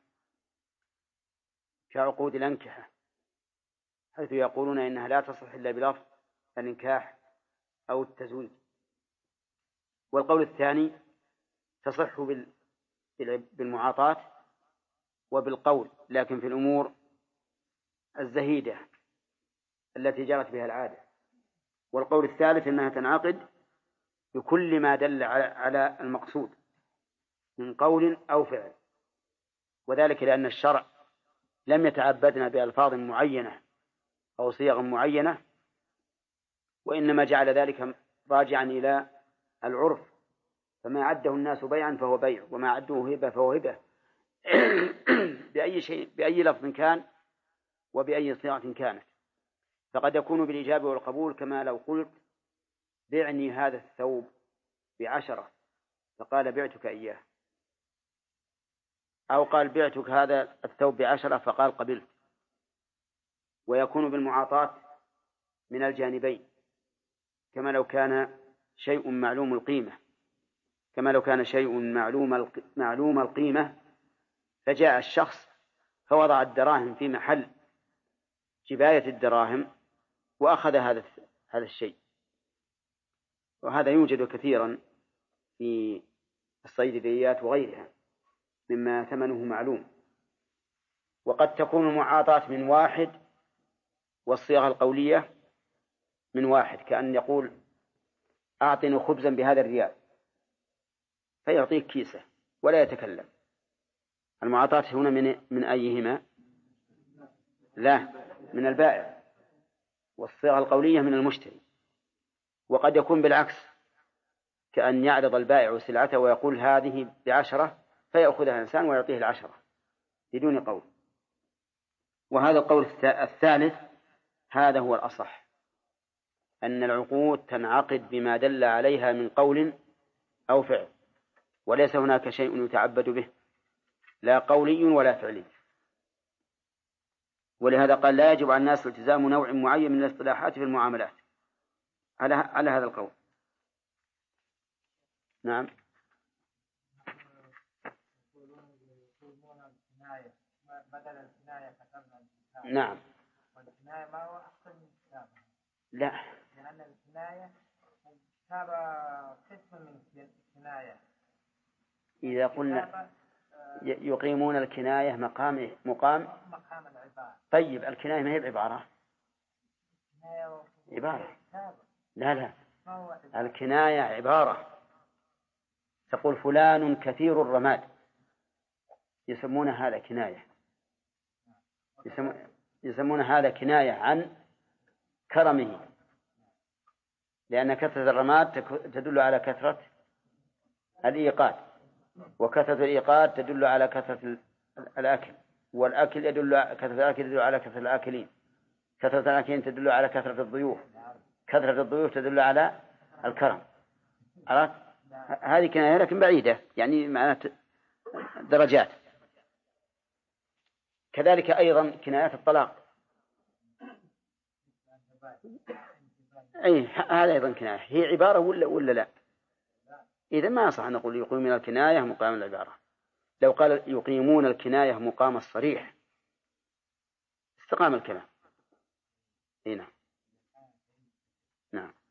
Speaker 2: كعقود الأنكحة، حيث يقولون إنها لا تصح إلا بلفظ الإنكاح أو التزويج. والقول الثاني تصح بالمعاطاة وبالقول، لكن في الأمور الزهيدة التي جرت بها العادة. والقول الثالث أنها تنعقد بكل ما دل على المقصود من قول أو فعل، وذلك لأن الشرع لم يتعبدنا بألفاظ معينة أو صيغ معينة، وإنما جعل ذلك راجعا إلى العرف، فما عده الناس بيعا فهو بيع، وما عدوه هبة فهو هبة بأي شيء، بأي لفظ كان وبأي صيغة كانت. فقد يكون بالإجابة والقبول، كما لو قلت بعني هذا الثوب ب10 فقال بعتك إياه، أو قال بعتك هذا الثوب ب10 فقال قبلت. ويكون بالمعاطاة من الجانبين، كما لو كان شيء معلوم القيمة، معلوم القيمة فجاء الشخص فوضع الدراهم في محل جباية الدراهم وأخذ هذا الشيء. وهذا يوجد كثيرا في الصيدليات وغيرها مما ثمنه معلوم. وقد تكون المعاطاة من واحد والصيغة القولية من واحد، كأن يقول أعطني خبزا بهذا الريال فيعطيك كيسة ولا يتكلم. المعاطاة هنا من أيهما؟ لا، من البائع، والصيغة القولية من المشتري. وقد يكون بالعكس، كأن يعرض البائع سلعته ويقول هذه ب10 فيأخذها الإنسان ويعطيه 10 بدون قول. وهذا القول الثالث هذا هو الأصح، أن العقود تنعقد بما دل عليها من قول أو فعل، وليس هناك شيء يتعبد به، لا قولي ولا فعلي. ولهذا قال لا يجب على الناس التزام نوع معين من الاصطلاحات في المعاملات على هذا القول. نعم. نعم.
Speaker 4: والكناية ما هو أحسن من الكتابة؟
Speaker 2: لا،
Speaker 4: لأن الكناية قسم من الكناية.
Speaker 2: إذا قلنا يقيمون الكناية مقام
Speaker 4: العبارة.
Speaker 2: طيب الكناية ما هي بعبارة؟ عبارة. لا، الكناية عبارة. تقول فلان كثير الرماد، يسمون هذا كناية، يسمون هذا كناية عن كرمه، لأن كثرة الرماد تدل على كثرة الإيقاد، وكثرة الإيقاد تدل على كثرة الأكل، والأكل كثرة الأكل يدل على كثرة الآكلين، كثرة الآكلين تدل على كثرة الضيوف، كثرة الضيوف تدل على الكرم. عرفت؟ هذه كناية لكن بعيدة، يعني معناته درجات. كذلك أيضا كنايات الطلاق، أي هذا أيضا كناية، هي عبارة ولا لا؟ إذا ما يصح أن نقول يقيمون الكناية مقام العبارة. لو قال يقيمون الكناية مقام الصريح استقام الكلام. هنا نعم.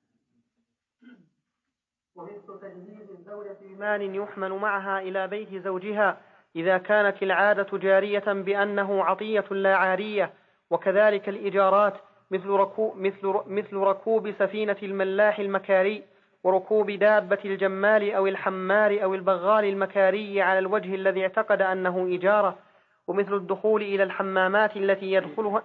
Speaker 1: ومثل تجهيز الزوجة
Speaker 3: بمال يحمل معها إلى بيت زوجها إذا كانت العادة جارية بأنه عطية لا عارية. وكذلك الإجارات مثل ركوب سفينة الملاح المكاري وركوب دابة الجمال أو الحمار أو البغال المكاري على الوجه الذي اعتقد أنه إجارة، ومثل الدخول إلى الحمامات التي يدخلها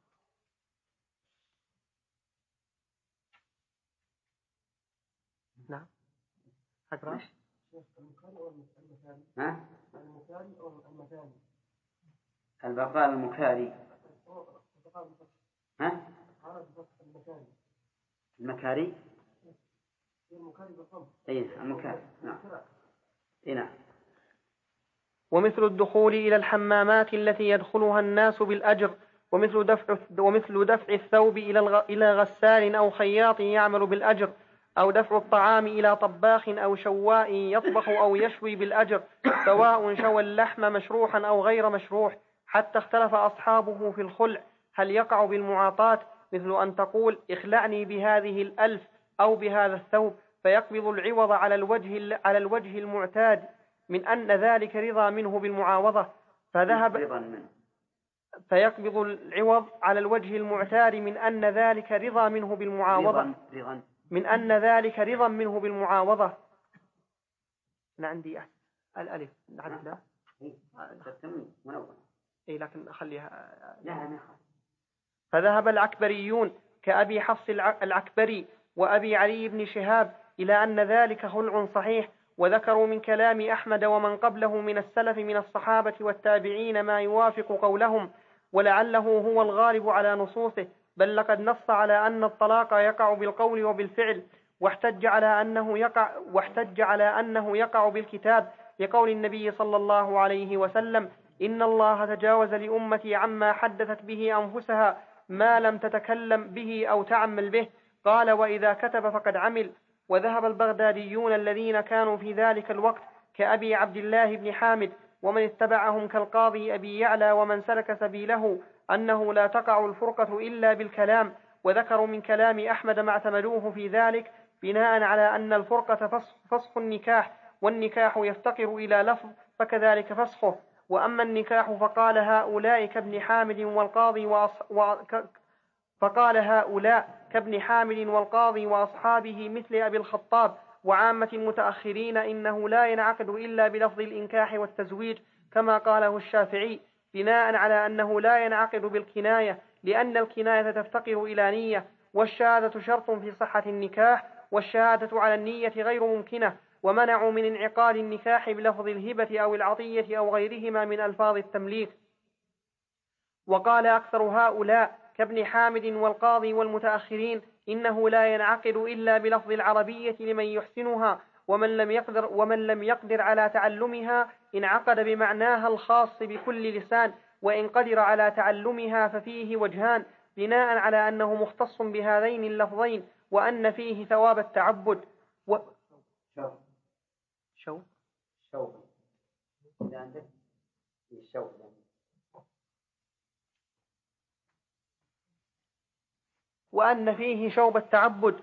Speaker 3: نعم أقرأ
Speaker 2: البغال المكاري المكاري المكاري نعم.
Speaker 3: ومثل الدخول إلى الحمامات التي يدخلها الناس بالأجر، ومثل دفع الثوب إلى غسال أو خياط يعمل بالأجر، أو دفع الطعام إلى طباخ أو شواء يطبخ أو يشوي بالأجر، سواء شوى اللحم مشروحا أو غير مشروح، حتى اختلف أصحابه في الخلع هل يقع بالمعاطاة، مثل أن تقول اخلعني بهذه 1000 أو بهذا الثوب، فيقبض العوض على الوجه المعتاد من أن ذلك رضا منه بالمعاوضة، فيقبض العوض على الوجه المعتاد من أن ذلك رضا منه بالمعاوضة أنا عندي الألف لا لكن أخليها فذهب العكبريون كأبي حفص العكبري وأبي علي بن شهاب إلى أن ذلك خلع صحيح، وذكروا من كلام أحمد ومن قبله من السلف من الصحابة والتابعين ما يوافق قولهم، ولعله هو الغالب على نصوصه، بل لقد نص على أن الطلاق يقع بالقول وبالفعل، واحتج على أنه يقع بالكتاب لقول النبي صلى الله عليه وسلم إن الله تجاوز لأمتي عما حدثت به أنفسها ما لم تتكلم به أو تعمل به، قال وإذا كتب فقد عمل. وذهب البغداديون الذين كانوا في ذلك الوقت كأبي عبد الله بن حامد ومن اتبعهم كالقاضي أبي يعلى ومن سلك سبيله أنه لا تقع الفرقة إلا بالكلام، وذكروا من كلام أحمد ما اعتمدوه في ذلك بناء على أن الفرقة فسخ النكاح، والنكاح يفتقر إلى لفظ فكذلك فسخه. وأما النكاح فقال هؤلاء كابن حامد والقاضي وأصحابه مثل أبي الخطاب وعامة المتأخرين إنه لا ينعقد إلا بلفظ الإنكاح والتزويج كما قاله الشافعي، بناء على أنه لا ينعقد بالكناية لأن الكناية تفتقر إلى نية، والشهادة شرط في صحة النكاح، والشهادة على النية غير ممكنة، ومنعوا من انعقاد النكاح بلفظ الهبة أو العطية أو غيرهما من ألفاظ التمليك. وقال أكثر هؤلاء كابن حامد والقاضي والمتأخرين إنه لا ينعقد إلا بلفظ العربية لمن يحسنها، ومن لم يقدر على تعلمها انعقد بمعناها الخاص بكل لسان، وإن قدر على تعلمها ففيه وجهان، بناء على أنه مختص بهذين اللفظين وأن فيه ثواب التعبد وأن فيه شوب التعبد،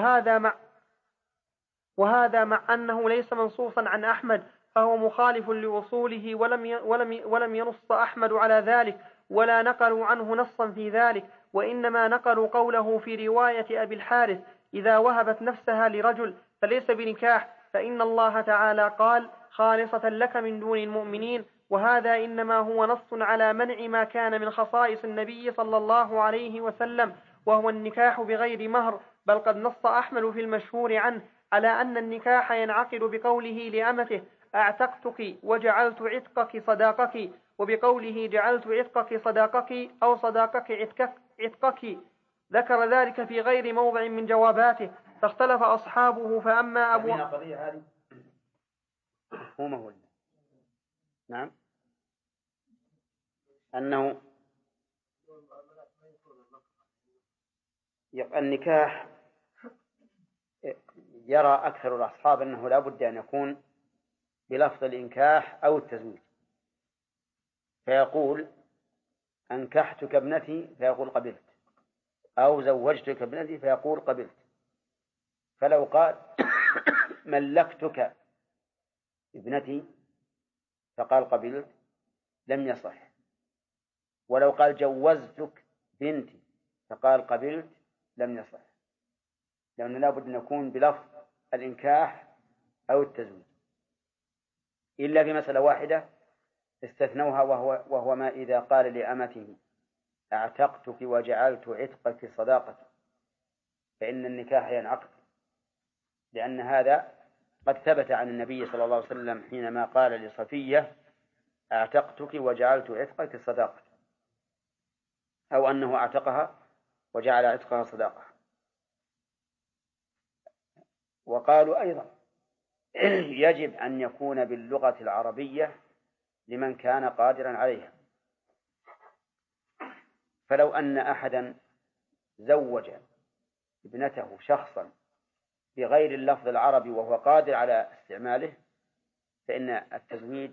Speaker 3: وهذا مع أنه ليس منصوصا عن أحمد، فهو مخالف لأصوله، ولم ينص أحمد على ذلك ولا نقلوا عنه نصا في ذلك، وإنما نقلوا قوله في رواية أبي الحارث إذا وهبت نفسها لرجل فليس بنكاح، فإن الله تعالى قال خالصة لك من دون المؤمنين، وهذا إنما هو نص على منع ما كان من خصائص النبي صلى الله عليه وسلم وهو النكاح بغير مهر، بل قد نص أحمد في المشهور عنه على أن النكاح ينعقد بقوله لأمته أعتقتك وجعلت عتقك صداقك، وبقوله جعلت عتقك صداقك أو صداقك عتقك، ذكر ذلك في غير موضع من جواباته، فاختلف أصحابه. فأما أبو
Speaker 2: هذه مفهومه نعم أنه النكاح يرى أكثر الأصحاب أنه لا بد أن يكون بلفظ الإنكاح أو التزويج، فيقول أنكحتك ابنتي فيقول قبلت، أو زوجتك ابنتي فيقول قبلت. فلو قال ملكتك ابنتي فقال قبلت لم يصح، ولو قال جوزتك بنتي فقال قبلت لم يصح، لأنه لا بد أن يكون بلفظ الإنكاح أو التزويج، إلا في مسألة واحدة استثنوها، وهو ما إذا قال لأمته أعتقتك وجعلت عتقك صداقة، فإن النكاح ينعقد، لأن هذا قد ثبت عن النبي صلى الله عليه وسلم حينما قال لصفية أعتقتك وجعلت عتقك صداقة، أو أنه أعتقها وجعل عتقها صداقة. وقالوا أيضا يجب أن يكون باللغة العربية لمن كان قادرا عليها، فلو أن أحدا زوج ابنته شخصا بغير اللفظ العربي وهو قادر على استعماله، فإن التزويج